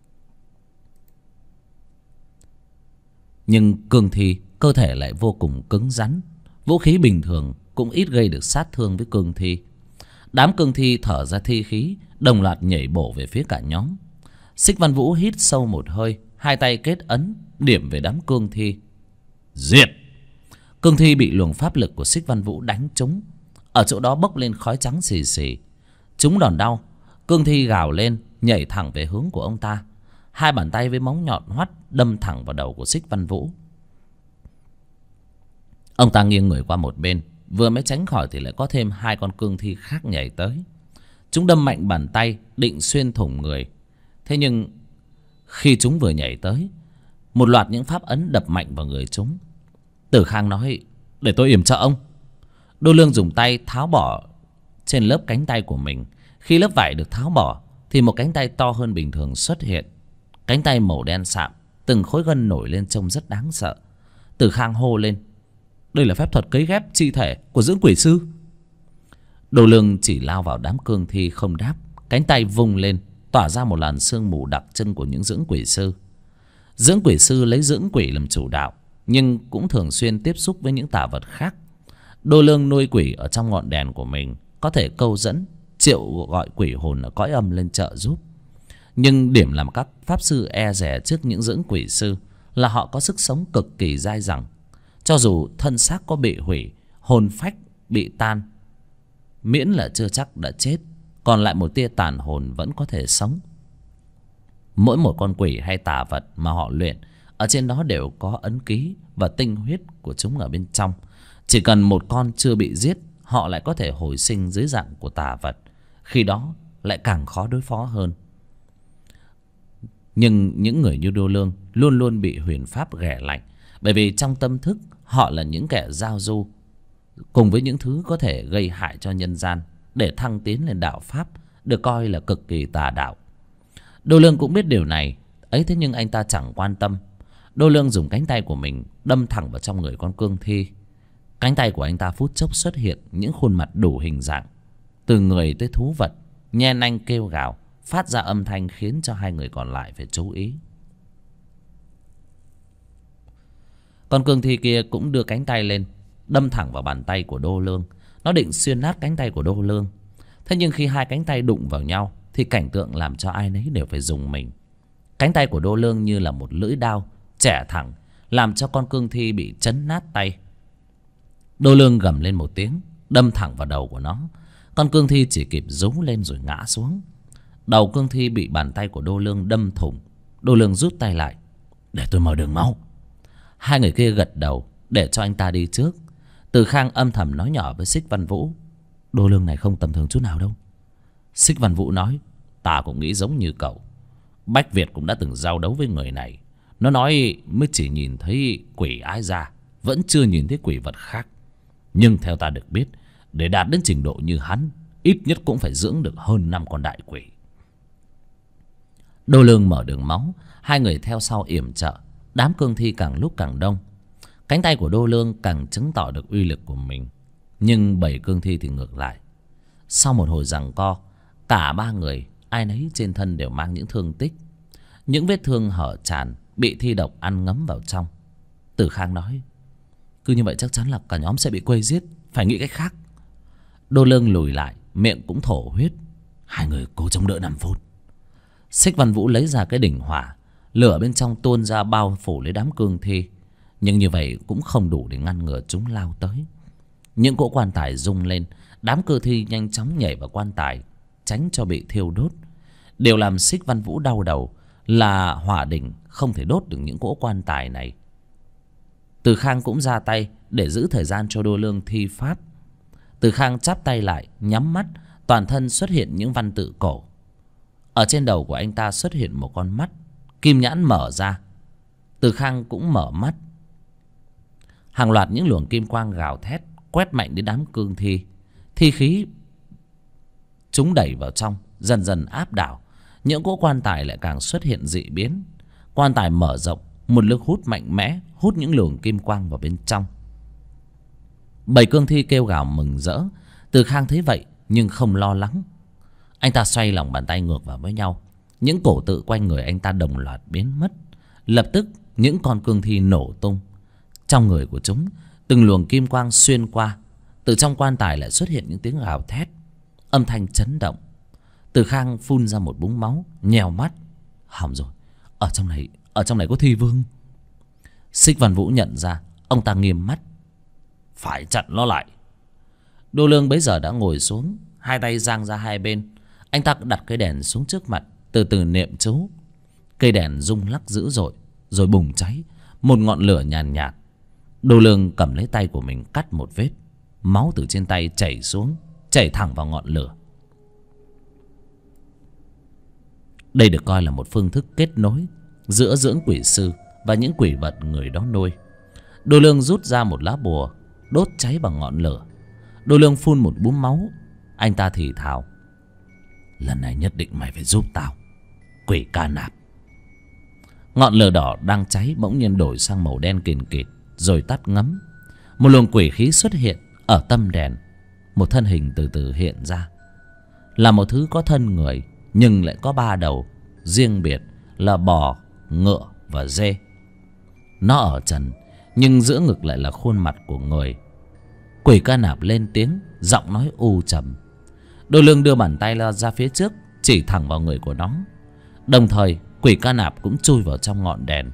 Nhưng cương thi cơ thể lại vô cùng cứng rắn. Vũ khí bình thường cũng ít gây được sát thương với cương thi. Đám cương thi thở ra thi khí, đồng loạt nhảy bổ về phía cả nhóm. Xích Văn Vũ hít sâu một hơi, hai tay kết ấn điểm về đám cương thi. Diệt! Cương thi bị luồng pháp lực của Xích Văn Vũ đánh trúng, ở chỗ đó bốc lên khói trắng xì xì. Chúng đòn đau, cương thi gào lên nhảy thẳng về hướng của ông ta. Hai bàn tay với móng nhọn hoắt đâm thẳng vào đầu của Xích Văn Vũ. Ông ta nghiêng người qua một bên, vừa mới tránh khỏi thì lại có thêm hai con cương thi khác nhảy tới. Chúng đâm mạnh bàn tay định xuyên thủng người. Thế nhưng khi chúng vừa nhảy tới, một loạt những pháp ấn đập mạnh vào người chúng. Tử Khang nói: để tôi yểm trợ ông. Đô Lương dùng tay tháo bỏ trên lớp cánh tay của mình. Khi lớp vải được tháo bỏ thì một cánh tay to hơn bình thường xuất hiện. Cánh tay màu đen sạm, từng khối gân nổi lên trông rất đáng sợ. Tử Khang hô lên: đây là phép thuật cấy ghép chi thể của dưỡng quỷ sư. Đô Lương chỉ lao vào đám cương thi không đáp. Cánh tay vung lên, tỏa ra một làn sương mù đặc trưng của những dưỡng quỷ sư. Dưỡng quỷ sư lấy dưỡng quỷ làm chủ đạo, nhưng cũng thường xuyên tiếp xúc với những tà vật khác. Đô Lương nuôi quỷ ở trong ngọn đèn của mình, có thể câu dẫn, triệu gọi quỷ hồn ở cõi âm lên trợ giúp. Nhưng điểm làm các pháp sư e dè trước những dưỡng quỷ sư là họ có sức sống cực kỳ dai dẳng. Cho dù thân xác có bị hủy, hồn phách bị tan, miễn là chưa chắc đã chết, còn lại một tia tàn hồn vẫn có thể sống. Mỗi một con quỷ hay tà vật mà họ luyện, ở trên đó đều có ấn ký và tinh huyết của chúng ở bên trong. Chỉ cần một con chưa bị giết, họ lại có thể hồi sinh dưới dạng của tà vật. Khi đó lại càng khó đối phó hơn. Nhưng những người như Đô Lương luôn luôn bị huyền pháp ghẻ lạnh, bởi vì trong tâm thức họ là những kẻ giao du cùng với những thứ có thể gây hại cho nhân gian, để thăng tiến lên đạo pháp, được coi là cực kỳ tà đạo. Đô Lương cũng biết điều này ấy, thế nhưng anh ta chẳng quan tâm. Đô Lương dùng cánh tay của mình đâm thẳng vào trong người con cương thi. Cánh tay của anh ta phút chốc xuất hiện những khuôn mặt đủ hình dạng, từ người tới thú vật, nhe nanh kêu gào, phát ra âm thanh khiến cho hai người còn lại phải chú ý. Con cương thi kia cũng đưa cánh tay lên, đâm thẳng vào bàn tay của Đô Lương. Nó định xuyên nát cánh tay của Đô Lương. Thế nhưng khi hai cánh tay đụng vào nhau thì cảnh tượng làm cho ai nấy đều phải rùng mình. Cánh tay của Đô Lương như là một lưỡi đao chẻ thẳng, làm cho con cương thi bị chấn nát tay. Đô Lương gầm lên một tiếng, đâm thẳng vào đầu của nó. Con cương thi chỉ kịp rú lên rồi ngã xuống. Đầu cương thi bị bàn tay của Đô Lương đâm thủng. Đô Lương rút tay lại. Để tôi mở đường máu. Hai người kia gật đầu để cho anh ta đi trước. Từ Khang âm thầm nói nhỏ với Xích Văn Vũ. Đô Lương này không tầm thường chút nào đâu. Xích Văn Vũ nói. Ta cũng nghĩ giống như cậu. Bách Việt cũng đã từng giao đấu với người này. Nó nói mới chỉ nhìn thấy quỷ ái gia, vẫn chưa nhìn thấy quỷ vật khác. Nhưng theo ta được biết, để đạt đến trình độ như hắn, ít nhất cũng phải dưỡng được hơn 5 con đại quỷ. Đô Lương mở đường máu, hai người theo sau yểm trợ. Đám cương thi càng lúc càng đông. Cánh tay của Đô Lương càng chứng tỏ được uy lực của mình. Nhưng bầy cương thi thì ngược lại. Sau một hồi giằng co, cả ba người ai nấy trên thân đều mang những thương tích. Những vết thương hở tràn, bị thi độc ăn ngấm vào trong. Từ Khang nói. Cứ như vậy chắc chắn là cả nhóm sẽ bị quây giết. Phải nghĩ cách khác. Đô Lương lùi lại, miệng cũng thổ huyết. Hai người cố chống đỡ 5 phút. Xích Văn Vũ lấy ra cái đỉnh hỏa. Lửa bên trong tuôn ra bao phủ lấy đám cương thi. Nhưng như vậy cũng không đủ để ngăn ngừa chúng lao tới. Những cỗ quan tài rung lên. Đám cương thi nhanh chóng nhảy vào quan tài, tránh cho bị thiêu đốt. Điều làm Xích Văn Vũ đau đầu là hỏa đỉnh không thể đốt được những cỗ quan tài này. Từ Khang cũng ra tay để giữ thời gian cho Đô Lương thi pháp. Từ Khang chắp tay lại, nhắm mắt, toàn thân xuất hiện những văn tự cổ. Ở trên đầu của anh ta xuất hiện một con mắt, kim nhãn mở ra. Từ Khang cũng mở mắt. Hàng loạt những luồng kim quang gào thét quét mạnh đến đám cương thi. Thi khí chúng đẩy vào trong, dần dần áp đảo. Những cỗ quan tài lại càng xuất hiện dị biến. Quan tài mở rộng, một lực hút mạnh mẽ hút những luồng kim quang vào bên trong. Bầy cương thi kêu gào mừng rỡ. Từ Khang thấy vậy nhưng không lo lắng. Anh ta xoay lòng bàn tay ngược vào với nhau. Những cổ tự quanh người anh ta đồng loạt biến mất. Lập tức những con cương thi nổ tung. Trong người của chúng, từng luồng kim quang xuyên qua. Từ trong quan tài lại xuất hiện những tiếng gào thét, âm thanh chấn động. Từ Khang phun ra một búng máu, nhèo mắt. Hỏng rồi, ở trong này có thi vương. Xích Văn Vũ nhận ra, ông ta nghiêm mắt. Phải chặn nó lại. Đô Lương bấy giờ đã ngồi xuống, hai tay giang ra hai bên. Anh ta đặt cây đèn xuống trước mặt, từ từ niệm chú. Cây đèn rung lắc dữ dội, rồi bùng cháy. Một ngọn lửa nhàn nhạt. Đô Lương cầm lấy tay của mình cắt một vết. Máu từ trên tay chảy xuống, chảy thẳng vào ngọn lửa. Đây được coi là một phương thức kết nối giữa dưỡng quỷ sư và những quỷ vật người đó nuôi. Đô Lương rút ra một lá bùa, đốt cháy bằng ngọn lửa. Đô Lương phun một búm máu. Anh ta thì thào. Lần này nhất định mày phải giúp tao, quỷ Ca Nạp. Ngọn lửa đỏ đang cháy bỗng nhiên đổi sang màu đen kìn kịt, rồi tắt ngấm. Một luồng quỷ khí xuất hiện ở tâm đèn. Một thân hình từ từ hiện ra. Là một thứ có thân người nhưng lại có 3 đầu, riêng biệt là bò, ngựa và dê. Nó ở trần nhưng giữa ngực lại là khuôn mặt của người. Quỷ Ca Nạp lên tiếng, giọng nói u trầm. Đô Lương đưa bàn tay ra phía trước, chỉ thẳng vào người của nó. Đồng thời quỷ Ca Nạp cũng chui vào trong ngọn đèn.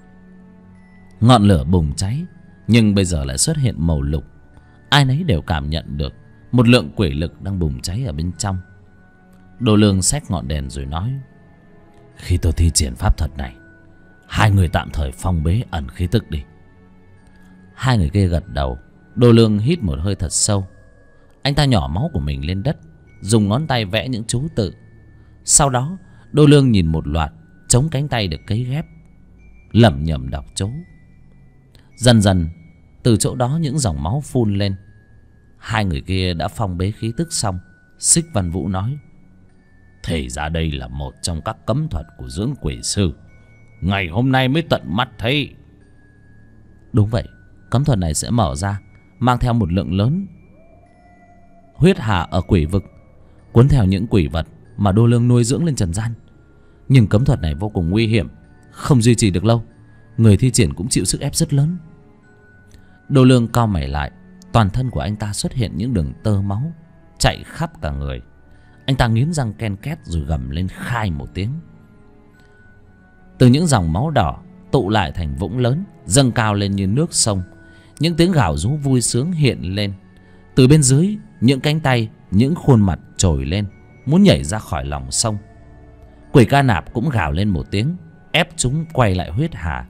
Ngọn lửa bùng cháy, nhưng bây giờ lại xuất hiện màu lục. Ai nấy đều cảm nhận được một lượng quỷ lực đang bùng cháy ở bên trong. Đô Lương xách ngọn đèn rồi nói. Khi tôi thi triển pháp thuật này, hai người tạm thời phong bế ẩn khí tức đi. Hai người kia gật đầu. Đô Lương hít một hơi thật sâu. Anh ta nhỏ máu của mình lên đất, dùng ngón tay vẽ những chú tự. Sau đó Đô Lương nhìn một loạt chống cánh tay được cấy ghép, lẩm nhẩm đọc chú. Dần dần từ chỗ đó những dòng máu phun lên. Hai người kia đã phong bế khí tức xong. Xích Văn Vũ nói. Thì ra đây là một trong các cấm thuật của dưỡng quỷ sư. Ngày hôm nay mới tận mắt thấy. Đúng vậy, cấm thuật này sẽ mở ra, mang theo một lượng lớn huyết hà ở quỷ vực, cuốn theo những quỷ vật mà Đô Lương nuôi dưỡng lên trần gian. Nhưng cấm thuật này vô cùng nguy hiểm, không duy trì được lâu. Người thi triển cũng chịu sức ép rất lớn. Đô Lương cau mày lại. Toàn thân của anh ta xuất hiện những đường tơ máu chạy khắp cả người. Anh ta nghiến răng ken két rồi gầm lên khai một tiếng. Từ những dòng máu đỏ tụ lại thành vũng lớn, dâng cao lên như nước sông. Những tiếng gào rú vui sướng hiện lên. Từ bên dưới, những cánh tay, những khuôn mặt trồi lên, muốn nhảy ra khỏi lòng sông. Quỷ ca nạp cũng gào lên một tiếng, ép chúng quay lại huyết hà.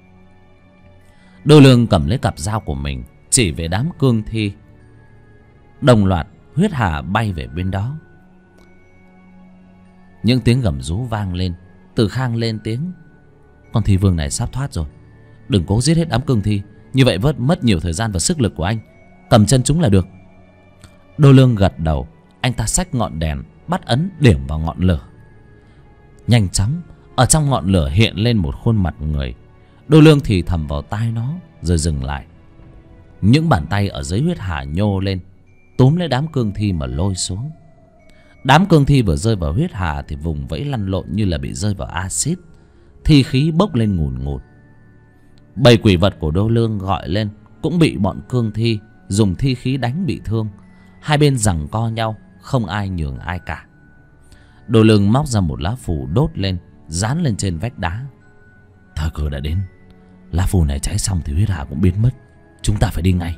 Đô Lương cầm lấy cặp dao của mình, chỉ về đám cương thi. Đồng loạt huyết hà bay về bên đó. Những tiếng gầm rú vang lên. Từ Khang lên tiếng: con thi vương này sắp thoát rồi, đừng cố giết hết đám cương thi, như vậy mất nhiều thời gian và sức lực của anh. Cầm chân chúng là được. Đô Lương gật đầu. Anh ta xách ngọn đèn, bắt ấn điểm vào ngọn lửa. Nhanh chóng, ở trong ngọn lửa hiện lên một khuôn mặt người. Đô Lương thì thầm vào tai nó, rồi dừng lại. Những bàn tay ở dưới huyết hà nhô lên, túm lấy đám cương thi mà lôi xuống. Đám cương thi vừa rơi vào huyết hà thì vùng vẫy lăn lộn như là bị rơi vào axit. Thi khí bốc lên ngùn ngụt. Bầy quỷ vật của Đô Lương gọi lên cũng bị bọn cương thi dùng thi khí đánh bị thương. Hai bên giằng co nhau, không ai nhường ai cả. Đô Lương móc ra một lá phù đốt lên, dán lên trên vách đá. Thời cơ đã đến, lá phù này cháy xong thì huyết hà cũng biến mất. Chúng ta phải đi ngay.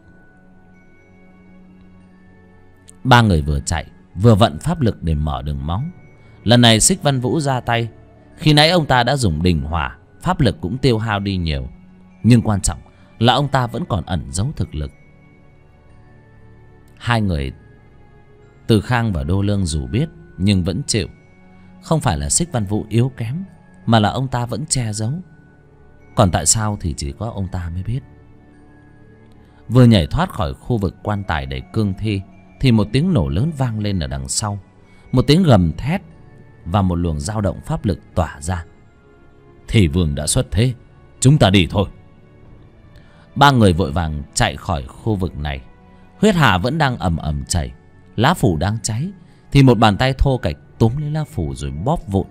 Ba người vừa chạy vừa vận pháp lực để mở đường máu. Lần này Xích Văn Vũ ra tay. Khi nãy ông ta đã dùng đình hỏa, pháp lực cũng tiêu hao đi nhiều. Nhưng quan trọng là ông ta vẫn còn ẩn giấu thực lực. Hai người Từ Khang và Đô Lương dù biết nhưng vẫn chịu. Không phải là Xích Văn Vũ yếu kém, mà là ông ta vẫn che giấu. Còn tại sao thì chỉ có ông ta mới biết. Vừa nhảy thoát khỏi khu vực quan tài đầy cương thi thì một tiếng nổ lớn vang lên ở đằng sau. Một tiếng gầm thét và một luồng dao động pháp lực tỏa ra. Thì vương đã xuất thế, chúng ta đi thôi. Ba người vội vàng chạy khỏi khu vực này. Huyết hà vẫn đang ầm ầm chảy, lá phủ đang cháy, thì một bàn tay thô kệch túm lấy lá phủ rồi bóp vụn.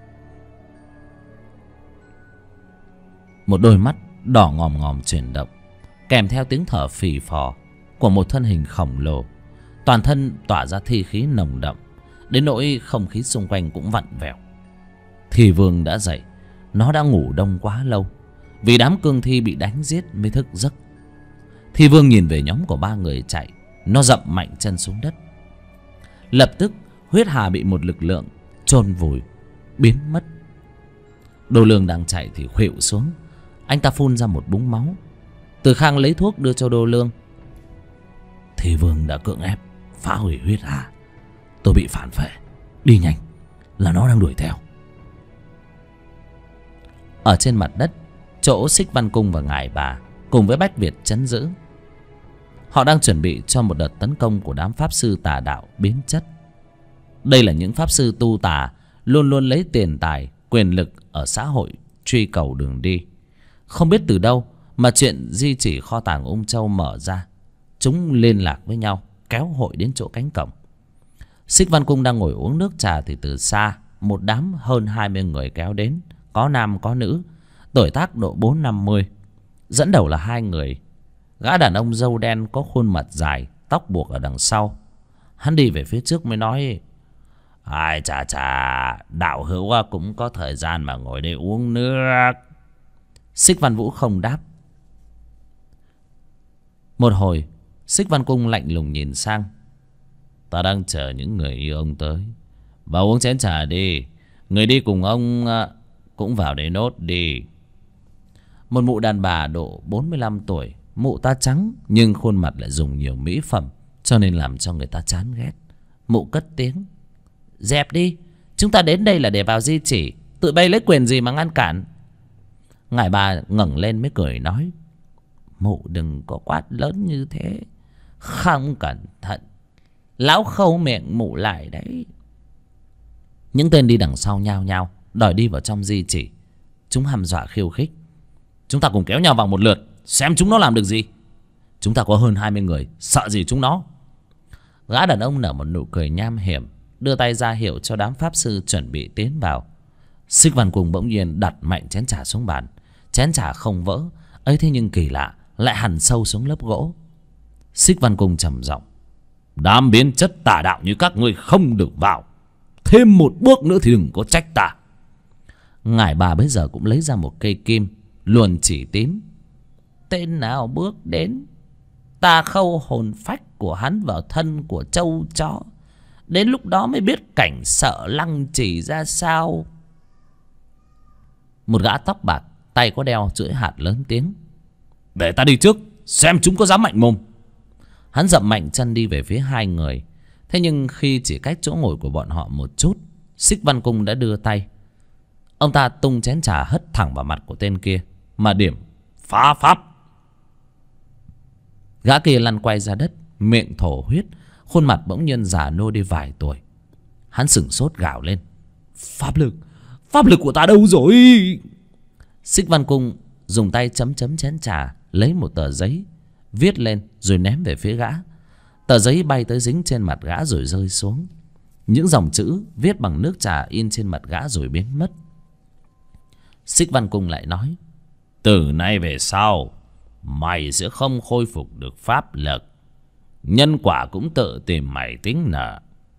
Một đôi mắt đỏ ngòm ngòm chuyển động, kèm theo tiếng thở phì phò của một thân hình khổng lồ. Toàn thân tỏa ra thi khí nồng đậm, đến nỗi không khí xung quanh cũng vặn vẹo. Thì vương đã dậy. Nó đã ngủ đông quá lâu, vì đám cương thi bị đánh giết mới thức giấc. Thì vương nhìn về nhóm của ba người chạy. Nó dậm mạnh chân xuống đất. Lập tức huyết hà bị một lực lượng chôn vùi, biến mất. Đô Lương đang chạy thì khuỵu xuống. Anh ta phun ra một búng máu. Từ Khang lấy thuốc đưa cho Đô Lương. Thì vương đã cưỡng ép phá hủy huyết hà. Tôi bị phản phệ. Đi nhanh, là nó đang đuổi theo. Ở trên mặt đất, chỗ Xích Văn Cung và Ngải Bà cùng với Bách Việt trấn giữ, họ đang chuẩn bị cho một đợt tấn công của đám pháp sư tà đạo biến chất. Đây là những pháp sư tu tà luôn luôn lấy tiền tài, quyền lực ở xã hội truy cầu đường đi. Không biết từ đâu mà chuyện di chỉ kho tàng Ung Châu mở ra, chúng liên lạc với nhau, kéo hội đến chỗ cánh cổng. Xích Văn Cung đang ngồi uống nước trà thì từ xa một đám hơn 20 người kéo đến, có nam có nữ, tuổi tác độ 40-50. Dẫn đầu là hai người. Gã đàn ông râu đen có khuôn mặt dài, tóc buộc ở đằng sau. Hắn đi về phía trước mới nói: ai chà chà, đạo hữu cũng có thời gian mà ngồi đây uống nước. Xích Văn Vũ không đáp. Một hồi, Xích Văn Cung lạnh lùng nhìn sang. Ta đang chờ những người yêu ông tới. Vào uống chén trà đi. Người đi cùng ông cũng vào đây nốt đi. Một mụ đàn bà độ 45 tuổi. Mụ ta trắng nhưng khuôn mặt lại dùng nhiều mỹ phẩm, cho nên làm cho người ta chán ghét. Mụ cất tiếng: dẹp đi, chúng ta đến đây là để vào di chỉ, tụi bay lấy quyền gì mà ngăn cản. Ngải Bà ngẩng lên mới cười nói: mụ đừng có quát lớn như thế, không cẩn thận lão khâu miệng mụ lại đấy. Những tên đi đằng sau nhao nhao đòi đi vào trong di chỉ. Chúng hăm dọa khiêu khích: chúng ta cùng kéo nhau vào một lượt, xem chúng nó làm được gì. Chúng ta có hơn 20 người, sợ gì chúng nó. Gã đàn ông nở một nụ cười nham hiểm, đưa tay ra hiệu cho đám pháp sư chuẩn bị tiến vào. Xích Văn Cung bỗng nhiên đặt mạnh chén trà xuống bàn. Chén trà không vỡ ấy, thế nhưng kỳ lạ lại hằn sâu xuống lớp gỗ. Xích Văn Cung trầm giọng: đám biến chất tà đạo như các ngươi không được vào. Thêm một bước nữa thì đừng có trách ta. Ngải Bà bây giờ cũng lấy ra một cây kim luồn chỉ tím. Tên nào bước đến ta khâu hồn phách của hắn vào thân của trâu chó. Đến lúc đó mới biết cảnh sợ lăng trì ra sao. Một gã tóc bạc, tay có đeo chưỡi hạt lớn tiếng: Để ta đi trước, xem chúng có dám mạnh mồm. Hắn dậm mạnh chân đi về phía hai người. Thế nhưng khi chỉ cách chỗ ngồi của bọn họ một chút, Xích Văn Cung đã đưa tay. Ông ta tung chén trà hất thẳng vào mặt của tên kia mà điểm: phá pháp. Gã kia lăn quay ra đất, miệng thổ huyết, khuôn mặt bỗng nhiên già nua đi vài tuổi. Hắn sửng sốt gào lên: Pháp lực của ta đâu rồi? Xích Văn Cung dùng tay chấm chấm chén trà, lấy một tờ giấy viết lên rồi ném về phía gã. Tờ giấy bay tới dính trên mặt gã rồi rơi xuống. Những dòng chữ viết bằng nước trà in trên mặt gã rồi biến mất. Xích Văn Cung lại nói: Từ nay về sau, mày sẽ không khôi phục được pháp lực. Nhân quả cũng tự tìm mày tính nợ.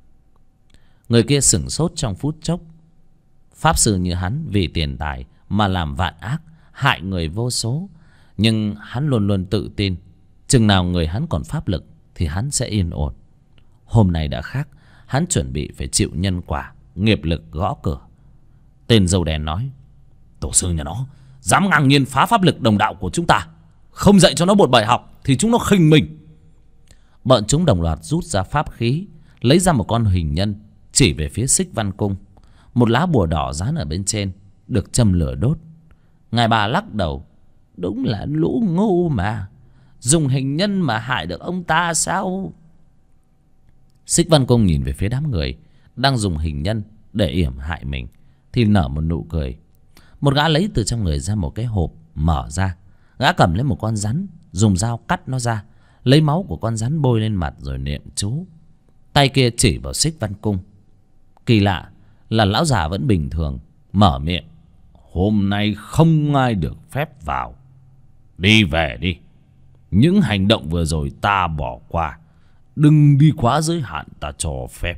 Người kia sửng sốt trong phút chốc. Pháp sư như hắn vì tiền tài mà làm vạn ác, hại người vô số. Nhưng hắn luôn luôn tự tin, chừng nào người hắn còn pháp lực thì hắn sẽ yên ổn. Hôm nay đã khác, hắn chuẩn bị phải chịu nhân quả, nghiệp lực gõ cửa. Tên dâu đen nói: Tổ sư nhà nó dám ngang nhiên phá pháp lực đồng đạo của chúng ta, không dạy cho nó một bài học thì chúng nó khinh mình. Bọn chúng đồng loạt rút ra pháp khí, lấy ra một con hình nhân chỉ về phía Xích Văn Cung. Một lá bùa đỏ dán ở bên trên, được châm lửa đốt. Ngài bà lắc đầu: Đúng là lũ ngu mà, dùng hình nhân mà hại được ông ta sao? Xích Văn Cung nhìn về phía đám người đang dùng hình nhân để yểm hại mình thì nở một nụ cười. Một gã lấy từ trong người ra một cái hộp, mở ra. Gã cầm lấy một con rắn, dùng dao cắt nó ra, lấy máu của con rắn bôi lên mặt rồi niệm chú. Tay kia chỉ vào Xích Văn Cung. Kỳ lạ là lão già vẫn bình thường, mở miệng: Hôm nay không ai được phép vào. Đi về đi. Những hành động vừa rồi ta bỏ qua, đừng đi quá giới hạn ta cho phép.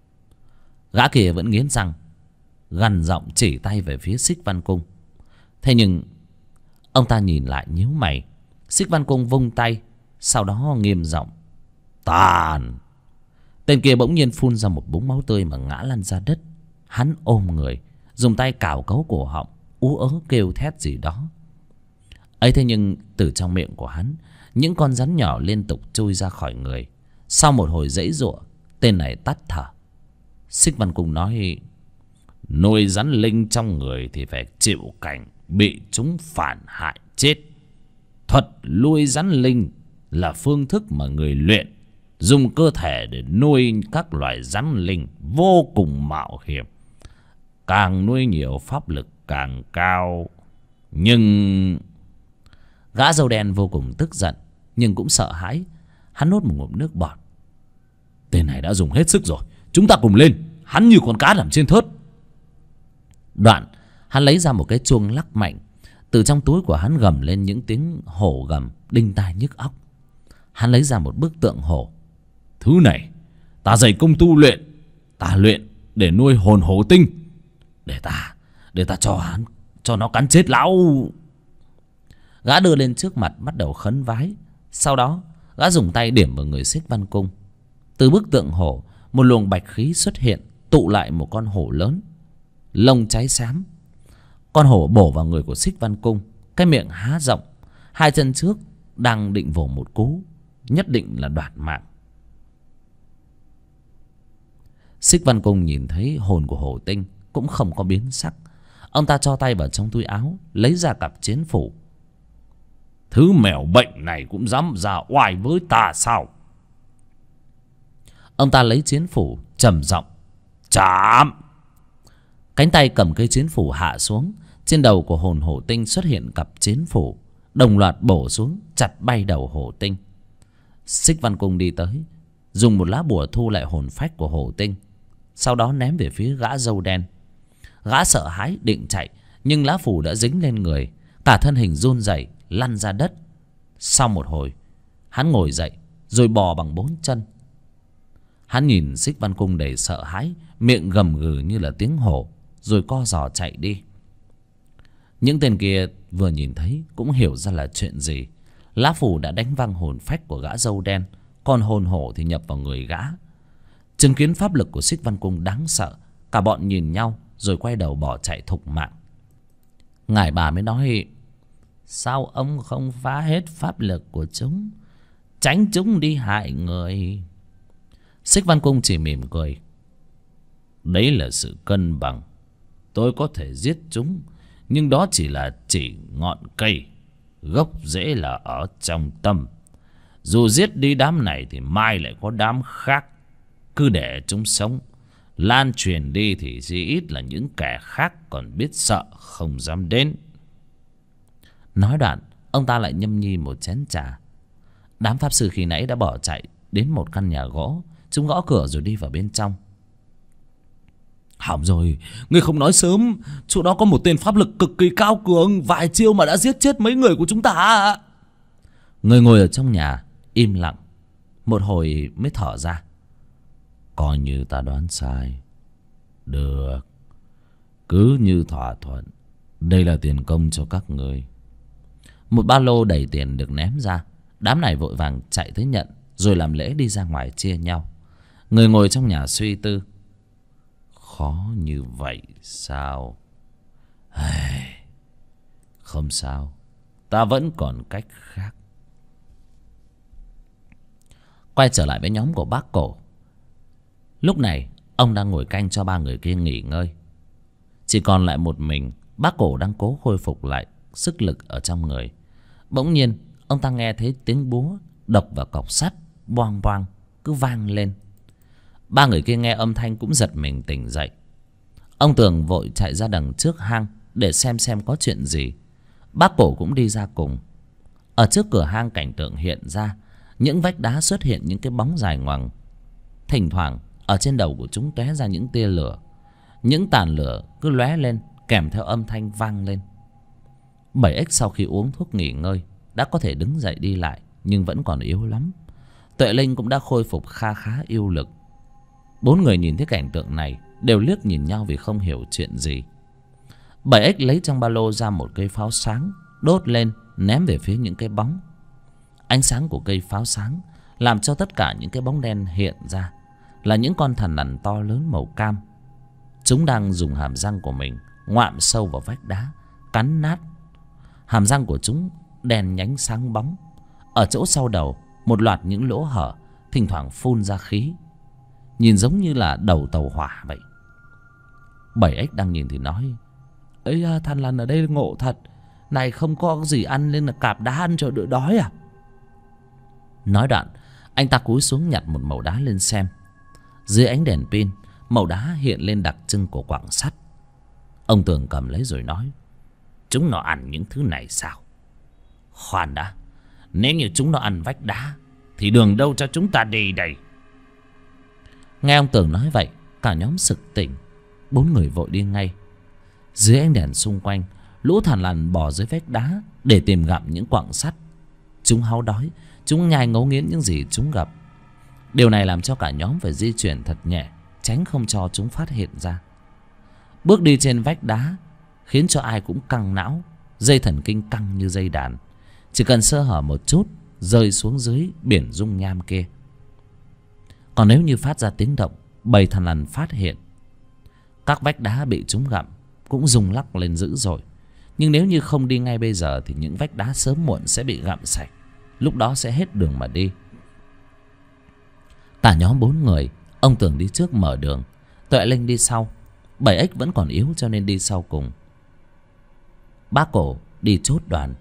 Gã kia vẫn nghiến răng, gằn giọng chỉ tay về phía Xích Văn Cung. Thế nhưng ông ta nhìn lại nhíu mày. Xích Văn Cung vung tay, sau đó nghiêm giọng: Tàn. Tên kia bỗng nhiên phun ra một búng máu tươi mà ngã lăn ra đất. Hắn ôm người, dùng tay cào cấu cổ họng, ú ớ kêu thét gì đó. Ấy thế nhưng từ trong miệng của hắn, những con rắn nhỏ liên tục chui ra khỏi người. Sau một hồi giãy giụa, tên này tắt thở. Xích Văn Cung nói: Nuôi rắn linh trong người thì phải chịu cảnh bị chúng phản hại chết. Thuật nuôi rắn linh là phương thức mà người luyện dùng cơ thể để nuôi các loài rắn linh vô cùng mạo hiểm. Càng nuôi nhiều pháp lực càng cao. Nhưng gã râu đen vô cùng tức giận, nhưng cũng sợ hãi. Hắn nuốt một ngụm nước bọt. Tên này đã dùng hết sức rồi, chúng ta cùng lên. Hắn như con cá nằm trên thớt. Đoạn hắn lấy ra một cái chuông lắc mạnh. Từ trong túi của hắn gầm lên những tiếng hổ gầm đinh tai nhức óc. Hắn lấy ra một bức tượng hổ. Thứ này ta dạy công tu luyện. Ta luyện để nuôi hồn hổ tinh. Để ta cho nó cắn chết lão. Gã đưa lên trước mặt bắt đầu khấn vái. Sau đó gã dùng tay điểm vào người Xích Văn Cung. Từ bức tượng hổ, một luồng bạch khí xuất hiện, tụ lại một con hổ lớn, lông cháy xám. Con hổ bổ vào người của Xích Văn Cung, cái miệng há rộng, hai chân trước đang định vồ một cú, nhất định là đoạt mạng. Xích Văn Cung nhìn thấy hồn của hổ tinh cũng không có biến sắc. Ông ta cho tay vào trong túi áo, lấy ra cặp chiến phủ. Thứ mèo bệnh này cũng dám ra oai với ta sao? Ông ta lấy chiến phủ trầm giọng: Chạm. Cánh tay cầm cây chiến phủ hạ xuống. Trên đầu của hồn hổ tinh xuất hiện cặp chiến phủ, đồng loạt bổ xuống chặt bay đầu hổ tinh. Xích Văn Cung đi tới, dùng một lá bùa thu lại hồn phách của hổ tinh, sau đó ném về phía gã râu đen. Gã sợ hãi định chạy, nhưng lá phù đã dính lên người, cả thân hình run rẩy lăn ra đất. Sau một hồi, hắn ngồi dậy rồi bò bằng 4 chân. Hắn nhìn Xích Văn Cung đầy sợ hãi, miệng gầm gừ như là tiếng hổ, rồi co giò chạy đi. Những tên kia vừa nhìn thấy cũng hiểu ra là chuyện gì, Lá phù đã đánh văng hồn phách của gã râu đen, còn hồn hổ thì nhập vào người gã. Chứng kiến pháp lực của Xích Văn Cung đáng sợ, cả bọn nhìn nhau rồi quay đầu bỏ chạy thục mạng. Ngài bà mới nói: sao ông không phá hết pháp lực của chúng, tránh chúng đi hại người? Xích Văn Cung chỉ mỉm cười: đấy là sự cân bằng. Tôi có thể giết chúng, nhưng đó chỉ ngọn cây, gốc rễ là ở trong tâm. Dù giết đi đám này thì mai lại có đám khác. Cứ để chúng sống, lan truyền đi thì chỉ ít là những kẻ khác còn biết sợ không dám đến. Nói đoạn, ông ta lại nhâm nhi một chén trà. Đám pháp sư khi nãy đã bỏ chạy đến một căn nhà gỗ. Chúng gõ cửa rồi đi vào bên trong. Hỏng rồi, ngươi không nói sớm. Chỗ đó có một tên pháp lực cực kỳ cao cường, vài chiêu mà đã giết chết mấy người của chúng ta. Người ngồi ở trong nhà im lặng một hồi mới thở ra: coi như ta đoán sai. Được, cứ như thỏa thuận. Đây là tiền công cho các người. Một ba lô đầy tiền được ném ra. Đám này vội vàng chạy tới nhận, rồi làm lễ đi ra ngoài chia nhau. Người ngồi trong nhà suy tư: khó như vậy sao? Không sao, ta vẫn còn cách khác. Quay trở lại với nhóm của bác Cổ. Lúc này ông đang ngồi canh cho ba người kia nghỉ ngơi. Chỉ còn lại một mình. Bác Cổ đang cố khôi phục lại sức lực ở trong người. Bỗng nhiên ông ta nghe thấy tiếng búa đập vào cọc sắt, boang boang cứ vang lên. Ba người kia nghe âm thanh cũng giật mình tỉnh dậy. Ông Tường vội chạy ra đằng trước hang để xem có chuyện gì. Bác Cổ cũng đi ra cùng. Ở trước cửa hang cảnh tượng hiện ra. Những vách đá xuất hiện những cái bóng dài ngoằng. Thỉnh thoảng ở trên đầu của chúng tóe ra những tia lửa. Những tàn lửa cứ lóe lên kèm theo âm thanh vang lên. 7X sau khi uống thuốc nghỉ ngơi đã có thể đứng dậy đi lại, nhưng vẫn còn yếu lắm. Tuệ Linh cũng đã khôi phục kha khá yêu lực. Bốn người nhìn thấy cảnh tượng này đều liếc nhìn nhau vì không hiểu chuyện gì. 7X lấy trong ba lô ra một cây pháo sáng, đốt lên ném về phía những cái bóng. Ánh sáng của cây pháo sáng làm cho tất cả những cái bóng đen hiện ra là những con thằn lằn to lớn màu cam. Chúng đang dùng hàm răng của mình ngoạm sâu vào vách đá, cắn nát. Hàm răng của chúng đen nhánh sáng bóng. Ở chỗ sau đầu một loạt những lỗ hở, thỉnh thoảng phun ra khí, nhìn giống như là đầu tàu hỏa vậy. 7X đang nhìn thì nói: ấy thằn lằn ở đây ngộ thật. Này không có gì ăn nên là cạp đá ăn cho đỡ đói à? Nói đoạn anh ta cúi xuống nhặt một mẩu đá lên xem. Dưới ánh đèn pin, mẩu đá hiện lên đặc trưng của quặng sắt. Ông Tường cầm lấy rồi nói: chúng nó ăn những thứ này sao? Khoan đã, nếu như chúng nó ăn vách đá thì đường đâu cho chúng ta đi đây? Nghe ông Tường nói vậy, cả nhóm sực tỉnh. Bốn người vội đi ngay. Dưới ánh đèn xung quanh, lũ thằn lằn bò dưới vách đá để tìm gặm những quặng sắt. Chúng háu đói, chúng nhai ngấu nghiến những gì chúng gặp. Điều này làm cho cả nhóm phải di chuyển thật nhẹ, tránh không cho chúng phát hiện ra. Bước đi trên vách đá khiến cho ai cũng căng não, dây thần kinh căng như dây đàn. Chỉ cần sơ hở một chút, rơi xuống dưới biển dung nham kia. Còn nếu như phát ra tiếng động, bầy thằn lằn phát hiện, các vách đá bị chúng gặm cũng rung lắc lên dữ dội. Nhưng nếu như không đi ngay bây giờ thì những vách đá sớm muộn sẽ bị gặm sạch. Lúc đó sẽ hết đường mà đi. Cả nhóm 4 người, ông Tường đi trước mở đường, Tuệ Linh đi sau. 7X vẫn còn yếu cho nên đi sau cùng. Bác Cổ đi chốt đoàn.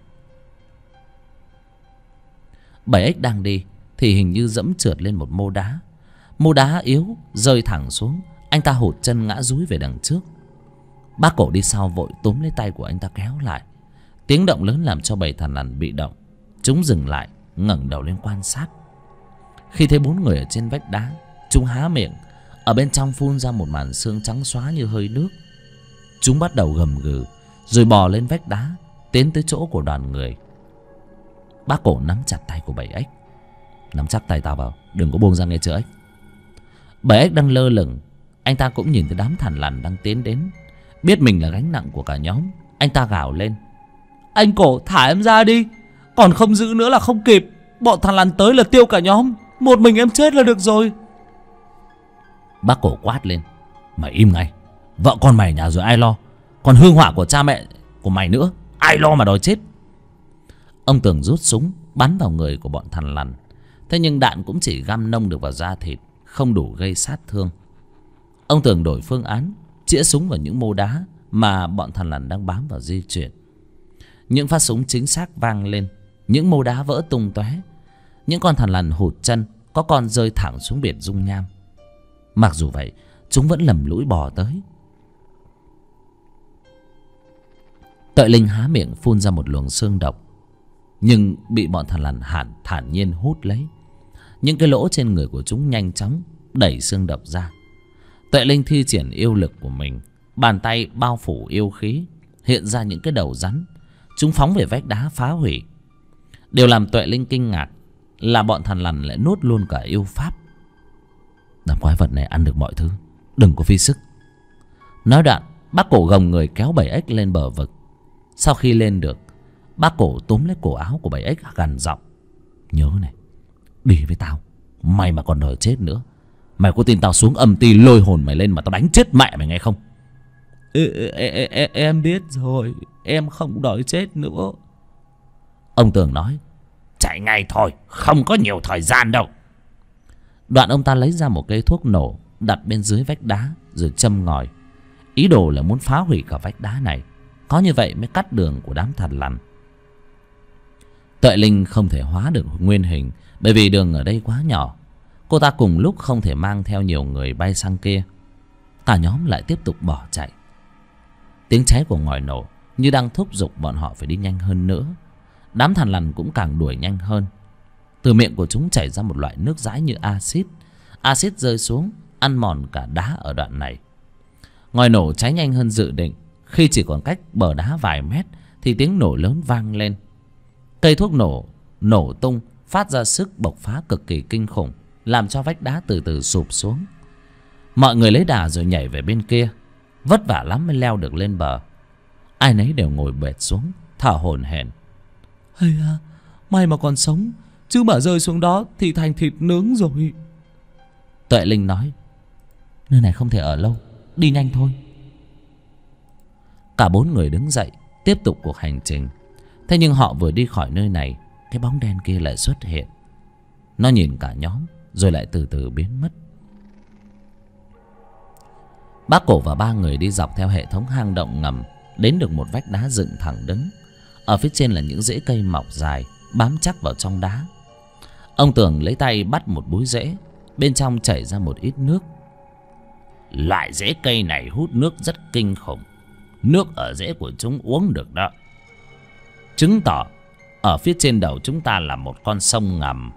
7X đang đi thì hình như dẫm trượt lên một mô đá. Mô đá yếu rơi thẳng xuống. Anh ta hụt chân ngã dúi về đằng trước. Bác Cổ đi sau vội túm lấy tay của anh ta kéo lại. Tiếng động lớn làm cho bầy thằn lằn bị động. Chúng dừng lại, ngẩng đầu lên quan sát. Khi thấy 4 người ở trên vách đá, chúng há miệng. Ở bên trong phun ra một màn xương trắng xóa như hơi nước. Chúng bắt đầu gầm gừ, rồi bò lên vách đá, tiến tới chỗ của đoàn người. Bác Cổ nắm chặt tay của 7X. Nắm chắc tay tao vào, đừng có buông ra nghe chưa X. 7X đang lơ lửng. Anh ta cũng nhìn thấy đám thằn lằn đang tiến đến. Biết mình là gánh nặng của cả nhóm, anh ta gào lên: anh Cổ, thả em ra đi. Còn không giữ nữa là không kịp. Bọn thằn lằn tới là tiêu cả nhóm. Một mình em chết là được rồi. Bác Cổ quát lên: Mày im ngay. Vợ con mày nhà rồi ai lo? Còn hương hỏa của cha mẹ của mày nữa, ai lo mà đòi chết? Ông Tường rút súng bắn vào người của bọn thằn lằn. Thế nhưng đạn cũng chỉ găm nông được vào da thịt, không đủ gây sát thương. Ông Tường đổi phương án, chĩa súng vào những mô đá mà bọn thằn lằn đang bám vào di chuyển. Những phát súng chính xác vang lên, những mô đá vỡ tung tóe. Những con thằn lằn hụt chân, có con rơi thẳng xuống biển dung nham. Mặc dù vậy, chúng vẫn lầm lũi bò tới. Tuệ Linh há miệng phun ra một luồng xương độc, nhưng bị bọn thằn lằn thản nhiên hút lấy. Những cái lỗ trên người của chúng nhanh chóng đẩy xương độc ra. Tuệ Linh thi triển yêu lực của mình, bàn tay bao phủ yêu khí, hiện ra những cái đầu rắn. Chúng phóng về vách đá phá hủy. Điều làm Tuệ Linh kinh ngạc là bọn thằn lằn lại nuốt luôn cả yêu pháp. Đám quái vật này ăn được mọi thứ, đừng có phí sức. Nói đoạn, bác Cổ gồng người kéo bầy ếch lên bờ vực. Sau khi lên được, bác Cổ túm lấy cổ áo của bầy ếch gằn giọng: Nhớ này, đi với tao. Mày mà còn đòi chết nữa, mày có tin tao xuống âm ty lôi hồn mày lên mà tao đánh chết mẹ mày nghe không? Em biết rồi, em không đòi chết nữa. Ông Tường nói: Chạy ngay thôi, không có nhiều thời gian đâu. Đoạn ông ta lấy ra một cây thuốc nổ đặt bên dưới vách đá rồi châm ngòi. Ý đồ là muốn phá hủy cả vách đá này, có như vậy mới cắt đường của đám thằn lằn. Tuệ Linh không thể hóa được nguyên hình, bởi vì đường ở đây quá nhỏ. Cô ta cùng lúc không thể mang theo nhiều người bay sang kia. Cả nhóm lại tiếp tục bỏ chạy. Tiếng cháy của ngòi nổ như đang thúc giục bọn họ phải đi nhanh hơn nữa. Đám thằn lằn cũng càng đuổi nhanh hơn. Từ miệng của chúng chảy ra một loại nước dãi như axit. Axit rơi xuống ăn mòn cả đá ở đoạn này. Ngòi nổ cháy nhanh hơn dự định. Khi chỉ còn cách bờ đá vài mét thì tiếng nổ lớn vang lên. Cây thuốc nổ tung, phát ra sức bộc phá cực kỳ kinh khủng, làm cho vách đá từ từ sụp xuống. Mọi người lấy đà rồi nhảy về bên kia. Vất vả lắm mới leo được lên bờ. Ai nấy đều ngồi bệt xuống, thở hổn hển. Hay à, may mà còn sống, chứ mà rơi xuống đó thì thành thịt nướng rồi. Tuệ Linh nói: Nơi này không thể ở lâu, đi nhanh thôi. Cả bốn người đứng dậy tiếp tục cuộc hành trình. Thế nhưng họ vừa đi khỏi nơi này, cái bóng đen kia lại xuất hiện. Nó nhìn cả nhóm rồi lại từ từ biến mất. Bác Cổ và ba người đi dọc theo hệ thống hang động ngầm, đến được một vách đá dựng thẳng đứng. Ở phía trên là những rễ cây mọc dài bám chắc vào trong đá. Ông Tường lấy tay bắt một búi rễ, bên trong chảy ra một ít nước. Loại rễ cây này hút nước rất kinh khủng. Nước ở rễ của chúng uống được đó. Chứng tỏ ở phía trên đầu chúng ta là một con sông ngầm.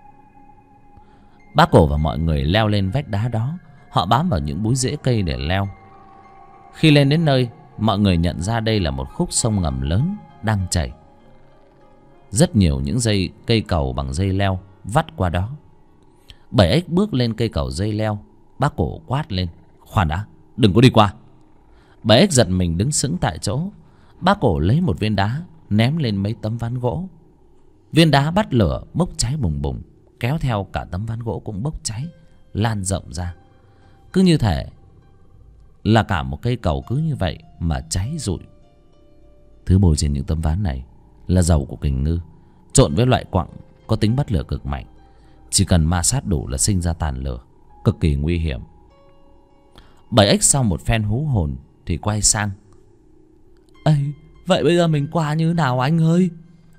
Bác Cổ và mọi người leo lên vách đá đó. Họ bám vào những búi rễ cây để leo. Khi lên đến nơi, mọi người nhận ra đây là một khúc sông ngầm lớn đang chảy. Rất nhiều những dây cây cầu bằng dây leo vắt qua đó. Bảy ếch bước lên cây cầu dây leo. Bác Cổ quát lên: Khoan đã, đừng có đi qua. Bảy ếch giật mình đứng sững tại chỗ. Bác Cổ lấy một viên đá ném lên mấy tấm ván gỗ. Viên đá bắt lửa bốc cháy bùng bùng, kéo theo cả tấm ván gỗ cũng bốc cháy, lan rộng ra. Cứ như thể là cả một cây cầu cứ như vậy mà cháy rụi. Thứ bôi trên những tấm ván này là dầu của kình ngư, trộn với loại quặng có tính bắt lửa cực mạnh. Chỉ cần ma sát đủ là sinh ra tàn lửa, cực kỳ nguy hiểm. Bảy ếch sau một phen hú hồn thì quay sang: Ây, vậy bây giờ mình qua như nào anh ơi?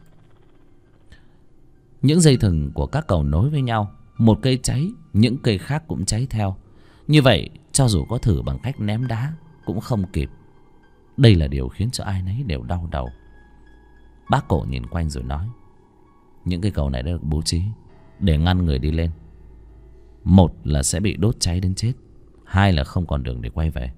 Những dây thừng của các cầu nối với nhau. Một cây cháy, những cây khác cũng cháy theo. Như vậy cho dù có thử bằng cách ném đá cũng không kịp. Đây là điều khiến cho ai nấy đều đau đầu. Bác Cổ nhìn quanh rồi nói: Những cây cầu này đã được bố trí để ngăn người đi lên. Một là sẽ bị đốt cháy đến chết, hai là không còn đường để quay về.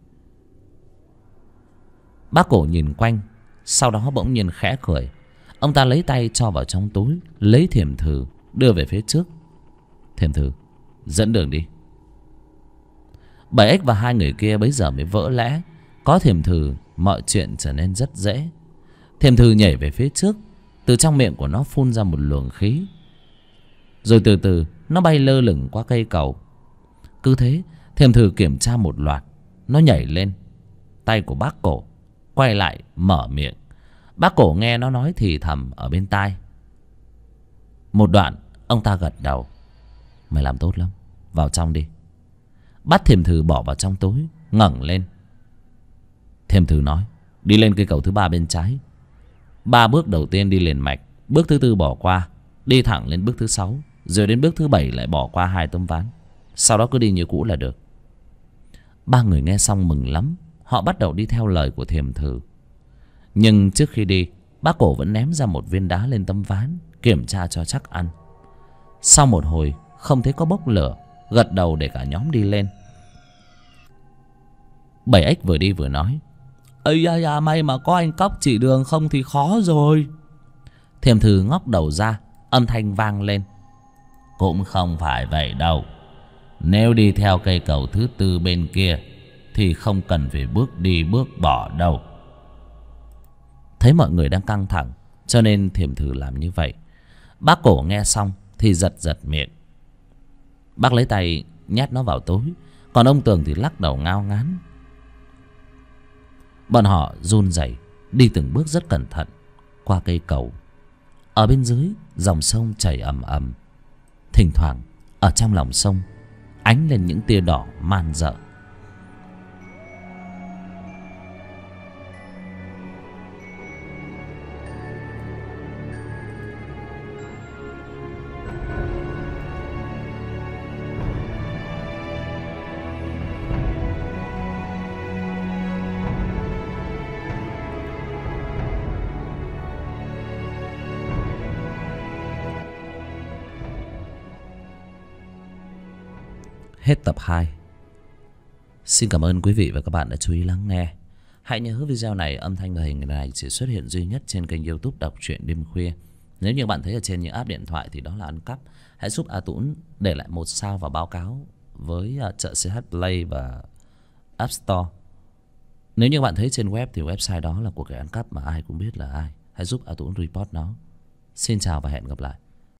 Bác Cổ nhìn quanh, sau đó bỗng nhiên khẽ cười. Ông ta lấy tay cho vào trong túi, lấy thiềm thử đưa về phía trước. Thiềm thử, dẫn đường đi. Bảy ếch và hai người kia bấy giờ mới vỡ lẽ. Có thiềm thử mọi chuyện trở nên rất dễ. Thiềm thử nhảy về phía trước, Từ trong miệng của nó phun ra một luồng khí, rồi từ từ nó bay lơ lửng qua cây cầu. Cứ thế Thiềm Thử kiểm tra một loạt. Nó nhảy lên tay của bác Cổ, quay lại mở miệng. Bác Cổ nghe nó nói thì thầm ở bên tai. Một đoạn ông ta gật đầu. Mày làm tốt lắm, vào trong đi. Bắt Thiềm Thử bỏ vào trong túi, ngẩng lên. Thiềm Thử nói, đi lên cây cầu thứ 3 bên trái. 3 bước đầu tiên đi liền mạch, bước thứ 4 bỏ qua, đi thẳng lên bước thứ 6, rồi đến bước thứ 7 lại bỏ qua 2 tấm ván. Sau đó cứ đi như cũ là được. 3 người nghe xong mừng lắm. Họ bắt đầu đi theo lời của Thiềm Thử. Nhưng trước khi đi, bác Cổ vẫn ném ra một viên đá lên tấm ván, kiểm tra cho chắc ăn. Sau một hồi không thấy có bốc lửa, gật đầu để cả nhóm đi lên. Bảy Ếch vừa đi vừa nói, ây da da, may mà có anh Cóc chỉ đường, không thì khó rồi. Thiềm Thử ngóc đầu ra, âm thanh vang lên, cũng không phải vậy đâu. Nếu đi theo cây cầu thứ 4 bên kia thì không cần phải bước đi bước bỏ đâu. Thấy mọi người đang căng thẳng, cho nên Thiềm Thử làm như vậy. Bác Cổ nghe xong thì giật giật miệng. Bác lấy tay nhét nó vào túi, còn ông Tường thì lắc đầu ngao ngán. Bọn họ run rẩy đi từng bước rất cẩn thận qua cây cầu. Ở bên dưới dòng sông chảy ầm ầm. Thỉnh thoảng ở trong lòng sông ánh lên những tia đỏ man rợ. Hết tập 2. Xin cảm ơn quý vị và các bạn đã chú ý lắng nghe. Hãy nhớ video này, âm thanh và hình này chỉ xuất hiện duy nhất trên kênh YouTube Đọc Truyện Đêm Khuya. Nếu như bạn thấy ở trên những app điện thoại thì đó là ăn cắp. Hãy giúp A Tũng để lại 1 sao và báo cáo với chợ CH Play và App Store. Nếu như bạn thấy trên web thì website đó là của kẻ ăn cắp mà ai cũng biết là ai. Hãy giúp A Tũng report nó. Xin chào và hẹn gặp lại.